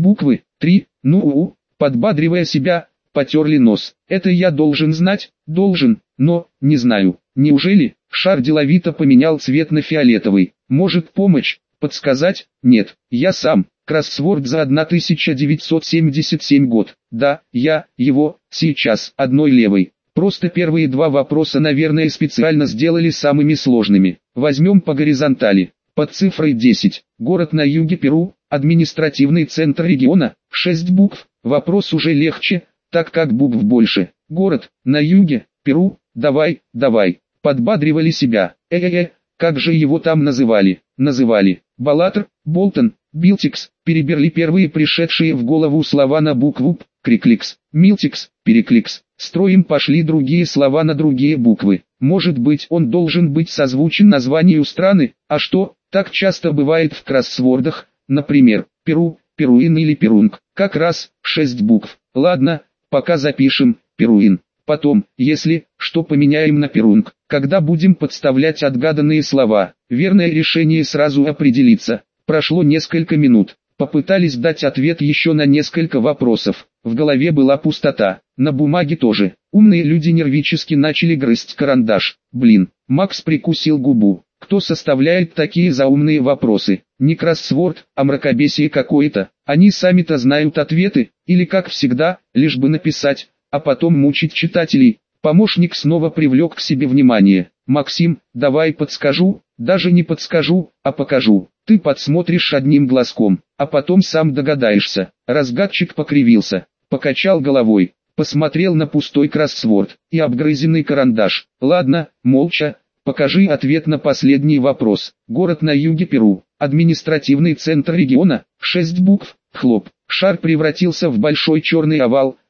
3. Подбадривая себя, потерли нос. Это я должен знать? Должен, но, не знаю. Неужели? Шар деловито поменял цвет на фиолетовый. Может, помочь? Подсказать? Нет, я сам. Кроссворд за 1977 год. Да, я, его, сейчас, одной левой. Просто первые 2 вопроса, наверное, специально сделали самыми сложными. Возьмем по горизонтали. Под цифрой 10. Город на юге Перу, административный центр региона, 6 букв. Вопрос уже легче, так как букв больше. Город, на юге, Перу, давай. Подбадривали себя. Как же его там называли? Балатр, Болтон, Билтикс. Переберли первые пришедшие в голову слова на букву П. Крикликс, Милтикс, Перекликс. Строим пошли другие слова на другие буквы. Может быть, он должен быть созвучен названию страны? А что, так часто бывает в кроссвордах, например, Перу, Перуин или Перунг. Как раз, 6 букв. Ладно, пока запишем, Перуин. Потом, если, что поменяем на Перунг. Когда будем подставлять отгаданные слова, верное решение сразу определится. Прошло несколько минут. Попытались дать ответ еще на несколько вопросов. В голове была пустота. На бумаге тоже. Умные люди нервически начали грызть карандаш. Блин, Макс прикусил губу. Кто составляет такие заумные вопросы? Не кроссворд, а мракобесие какое-то. Они сами-то знают ответы, или как всегда, лишь бы написать, а потом мучить читателей. Помощник снова привлек к себе внимание. Максим, давай подскажу, даже не подскажу, а покажу. Ты подсмотришь одним глазком, а потом сам догадаешься. Разгадчик покривился, покачал головой, посмотрел на пустой кроссворд и обгрызенный карандаш. Ладно, молча, покажи ответ на последний вопрос. Город на юге Перу, административный центр региона, 6 букв, хлоп. Шар превратился в большой черный овал,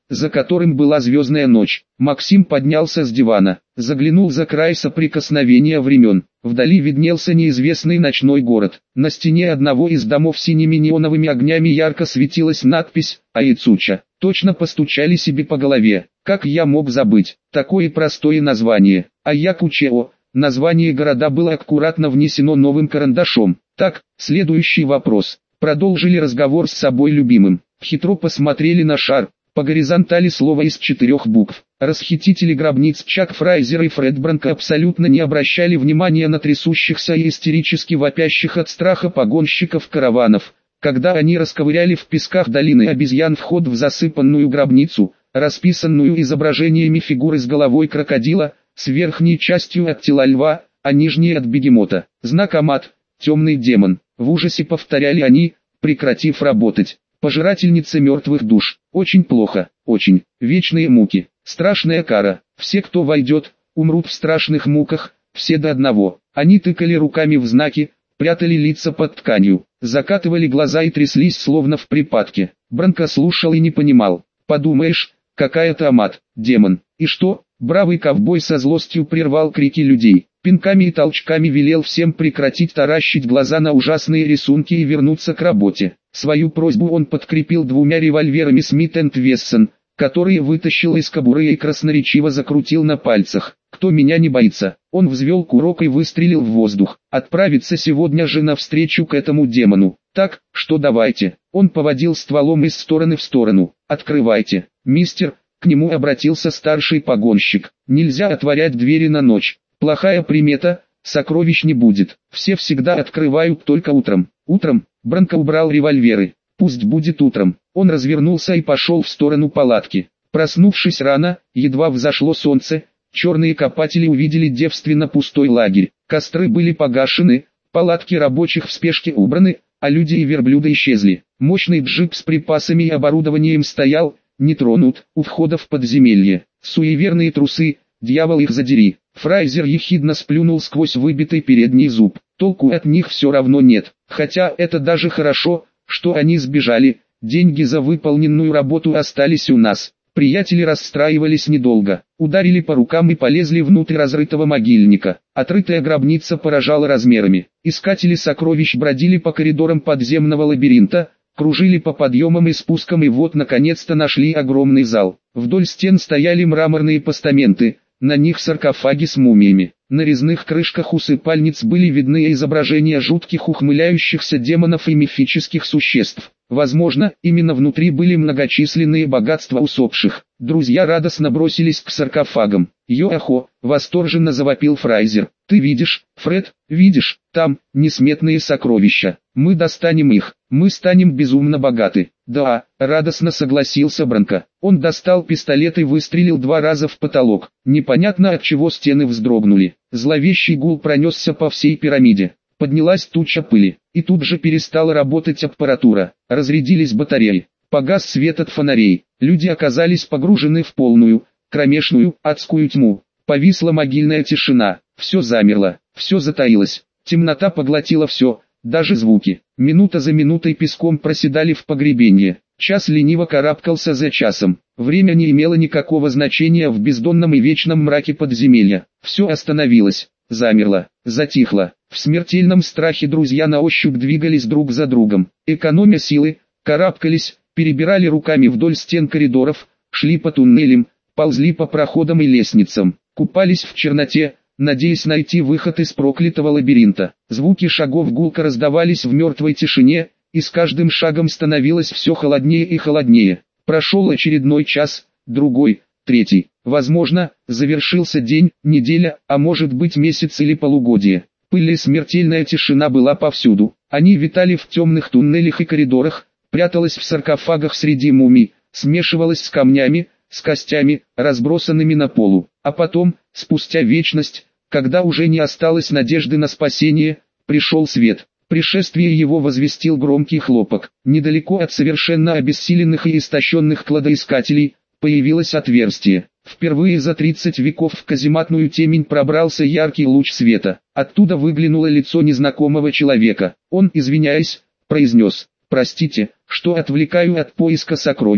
за которым была звездная ночь. Максим поднялся с дивана, заглянул за край соприкосновения времен. Вдали виднелся неизвестный ночной город. На стене одного из домов синими неоновыми огнями ярко светилась надпись «Аицуча». Точно постучали себе по голове. Как я мог забыть такое простое название? Аякучео. Название города было аккуратно внесено новым карандашом. Так, следующий вопрос. Продолжили разговор с собой любимым. Хитро посмотрели на шар. По горизонтали слово из 4 букв. Расхитители гробниц Чак Фрайзер и Фред Бранко абсолютно не обращали внимания на трясущихся и истерически вопящих от страха погонщиков караванов, когда они расковыряли в песках долины обезьян вход в засыпанную гробницу, расписанную изображениями фигуры с головой крокодила, с верхней частью от тела льва, а нижней от бегемота. Знак Амат, темный демон. В ужасе повторяли они, прекратив работать. Пожирательница мертвых душ. Очень плохо, очень. Вечные муки. Страшная кара. Все, кто войдет, умрут в страшных муках, все до одного. Они тыкали руками в знаки, прятали лица под тканью, закатывали глаза и тряслись словно в припадке. Бранко слушал и не понимал. Подумаешь, какая-то Амат, демон. И что? Бравый ковбой со злостью прервал крики людей. Пинками и толчками велел всем прекратить таращить глаза на ужасные рисунки и вернуться к работе. Свою просьбу он подкрепил 2 револьверами Смит энд Вессон, которые вытащил из кобуры и красноречиво закрутил на пальцах. «Кто меня не боится?» Он взвел курок и выстрелил в воздух. «Отправиться сегодня же навстречу к этому демону. Так, что давайте». Он поводил стволом из стороны в сторону. «Открывайте, мистер». К нему обратился старший погонщик. «Нельзя отворять двери на ночь. Плохая примета, сокровищ не будет. Все всегда открывают только утром». «Утром?» Бранко убрал револьверы. «Пусть будет утром». Он развернулся и пошел в сторону палатки. Проснувшись рано, едва взошло солнце, черные копатели увидели девственно пустой лагерь. Костры были погашены, палатки рабочих в спешке убраны, а люди и верблюды исчезли. Мощный джип с припасами и оборудованием стоял, не тронут, у входа в подземелье. Суеверные трусы, дьявол их задери. Фрайзер ехидно сплюнул сквозь выбитый передний зуб. Толку от них все равно нет. Хотя это даже хорошо, что они сбежали. Деньги за выполненную работу остались у нас. Приятели расстраивались недолго. Ударили по рукам и полезли внутрь разрытого могильника. Отрытая гробница поражала размерами. Искатели сокровищ бродили по коридорам подземного лабиринта, кружили по подъемам и спускам и вот наконец-то нашли огромный зал. Вдоль стен стояли мраморные постаменты, на них саркофаги с мумиями. На резных крышках усыпальниц были видны изображения жутких ухмыляющихся демонов и мифических существ. Возможно, именно внутри были многочисленные богатства усопших. Друзья радостно бросились к саркофагам. «Йо-ахо!» — восторженно завопил Фрайзер. «Ты видишь, Фред, видишь, там несметные сокровища. Мы достанем их, мы станем безумно богаты». «Да», — радостно согласился Бранко. Он достал пистолет и выстрелил 2 раза в потолок. Непонятно от чего стены вздрогнули. Зловещий гул пронесся по всей пирамиде. Поднялась туча пыли, и тут же перестала работать аппаратура. Разрядились батареи, погас свет от фонарей. Люди оказались погружены в полную, кромешную, адскую тьму. Повисла могильная тишина, все замерло, все затаилось. Темнота поглотила все, даже звуки. Минута за минутой песком проседали в погребенье. Час лениво карабкался за часом. Время не имело никакого значения в бездонном и вечном мраке подземелья. Все остановилось, замерло, затихло. В смертельном страхе друзья на ощупь двигались друг за другом. Экономя силы, карабкались, перебирали руками вдоль стен коридоров, шли по туннелям, ползли по проходам и лестницам, купались в черноте, надеясь найти выход из проклятого лабиринта. Звуки шагов гулко раздавались в мертвой тишине, и с каждым шагом становилось все холоднее и холоднее. Прошел очередной час, другой, третий. Возможно, завершился день, неделя, а может быть месяц или полугодие. Пыль и смертельная тишина была повсюду. Они витали в темных туннелях и коридорах, пряталась в саркофагах среди мумий, смешивалась с камнями, с костями, разбросанными на полу. А потом, спустя вечность, когда уже не осталось надежды на спасение, пришел свет. Пришествие его возвестил громкий хлопок. Недалеко от совершенно обессиленных и истощенных кладоискателей, появилось отверстие. Впервые за 30 веков в казематную темень пробрался яркий луч света. Оттуда выглянуло лицо незнакомого человека. Он, извиняясь, произнес: «Простите, что отвлекаю от поиска сокровищ.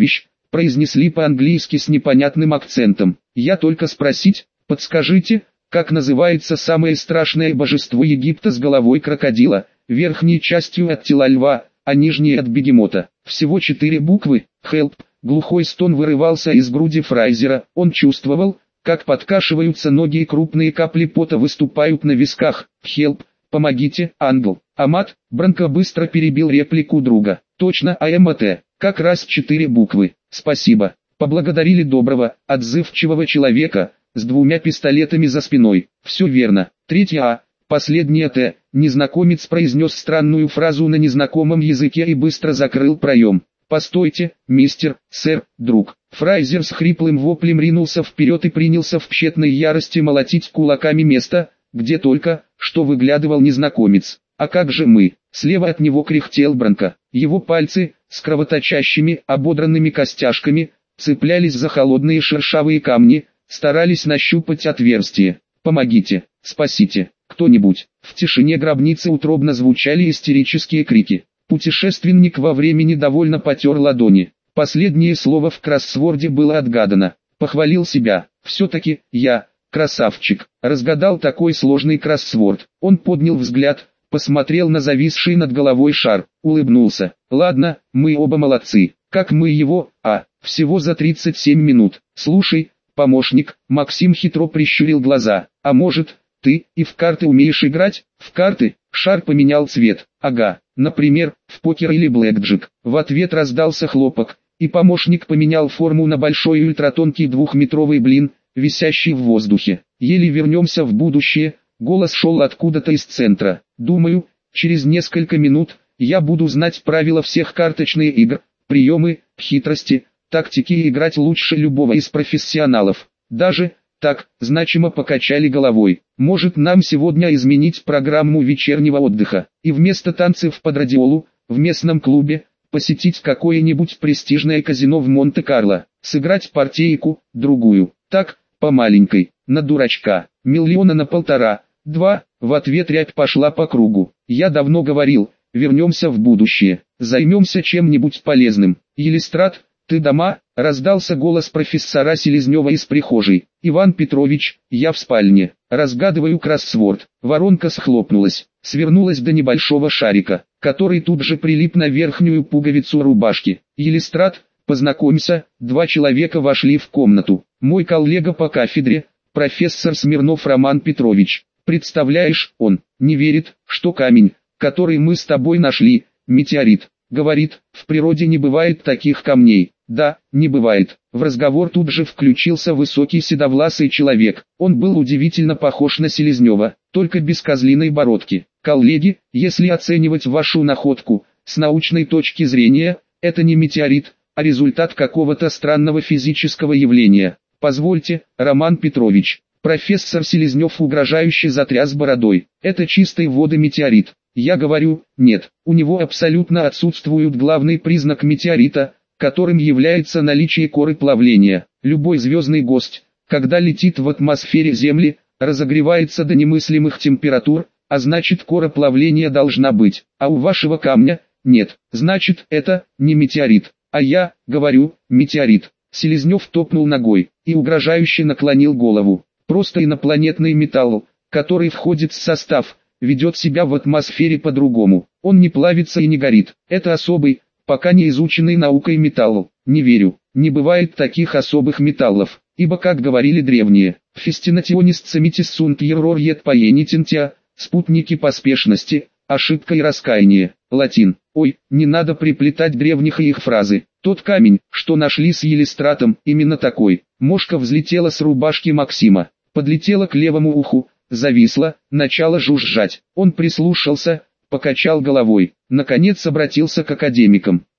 произнесли по-английски с непонятным акцентом. Я только спросить, подскажите, как называется самое страшное божество Египта с головой крокодила, верхней частью от тела льва, а нижней от бегемота. Всего 4 буквы. Help. Глухой стон вырывался из груди Фрайзера. Он чувствовал, как подкашиваются ноги и крупные капли пота выступают на висках. Help. Помогите, ангел. Амат. Бранко быстро перебил реплику друга. Точно, АМТ. Как раз 4 буквы. Спасибо. Поблагодарили доброго, отзывчивого человека, с 2 пистолетами за спиной. Все верно. Третья А. Последняя Т. Незнакомец произнес странную фразу на незнакомом языке и быстро закрыл проем. «Постойте, мистер, сэр, друг». Фрайзер с хриплым воплем ринулся вперед и принялся в тщетной ярости молотить кулаками место, где только что выглядывал незнакомец. «А как же мы?» Слева от него кряхтел Бранко. Его пальцы, с кровоточащими, ободранными костяшками, цеплялись за холодные шершавые камни, старались нащупать отверстие. «Помогите, спасите, кто-нибудь!» В тишине гробницы утробно звучали истерические крики. Путешественник во времени довольно потер ладони. Последнее слово в кроссворде было отгадано. Похвалил себя. Все-таки, я, красавчик, разгадал такой сложный кроссворд. Он поднял взгляд, посмотрел на зависший над головой шар, улыбнулся. Ладно, мы оба молодцы. Как мы его, всего за 37 минут. Слушай, помощник, Максим хитро прищурил глаза. А может, ты и в карты умеешь играть? В карты? Шар поменял цвет. Ага, например, в покер или блэкджек. В ответ раздался хлопок, и помощник поменял форму на большой ультратонкий 2-метровый блин, висящий в воздухе. Еле вернемся в будущее. Голос шел откуда-то из центра. Думаю, через несколько минут я буду знать правила всех карточных игр, приемы, хитрости, тактики и играть лучше любого из профессионалов. Даже так, значимо покачали головой. Может, нам сегодня изменить программу вечернего отдыха, и вместо танцев под радиолу, в местном клубе, посетить какое-нибудь престижное казино в Монте-Карло, сыграть партийку, другую, так, по маленькой, на дурачка, 1,5 – 2, в ответ рябь пошла по кругу. Я давно говорил, вернемся в будущее, займемся чем-нибудь полезным. Елистрат, ты дома? Раздался голос профессора Селезнева из прихожей. Иван Петрович, я в спальне. Разгадываю кроссворд. Воронка схлопнулась, свернулась до небольшого шарика, который тут же прилип на верхнюю пуговицу рубашки. Елистрат, познакомься. 2 человека вошли в комнату. Мой коллега по кафедре, профессор Смирнов Роман Петрович. Представляешь, он не верит, что камень, который мы с тобой нашли, метеорит. Говорит, в природе не бывает таких камней. Да, не бывает. В разговор тут же включился высокий седовласый человек. Он был удивительно похож на Селезнева, только без козлиной бородки. Коллеги, если оценивать вашу находку, с научной точки зрения, это не метеорит, а результат какого-то странного физического явления. Позвольте, Роман Петрович. Профессор Селезнев угрожающе затряс бородой. Это чистой воды метеорит. Я говорю, нет, у него абсолютно отсутствует главный признак метеорита, которым является наличие коры плавления. Любой звездный гость, когда летит в атмосфере Земли, разогревается до немыслимых температур, а значит кора плавления должна быть, а у вашего камня нет, значит это не метеорит, а я говорю, метеорит. Селезнев топнул ногой и угрожающе наклонил голову. Просто инопланетный металл, который входит в состав, ведет себя в атмосфере по-другому. Он не плавится и не горит. Это особый, пока не изученный наукой металл. Не верю, не бывает таких особых металлов, ибо, как говорили древние, фестинатионис цемитис сунт еррор ет поенитентия, спутники поспешности, ошибка и раскаяние, латин. Ой, не надо приплетать древних и их фразы. Тот камень, что нашли с Елистратом, именно такой. Мошка взлетела с рубашки Максима, подлетела к левому уху, зависла, начала жужжать. Он прислушался, покачал головой, наконец обратился к академикам.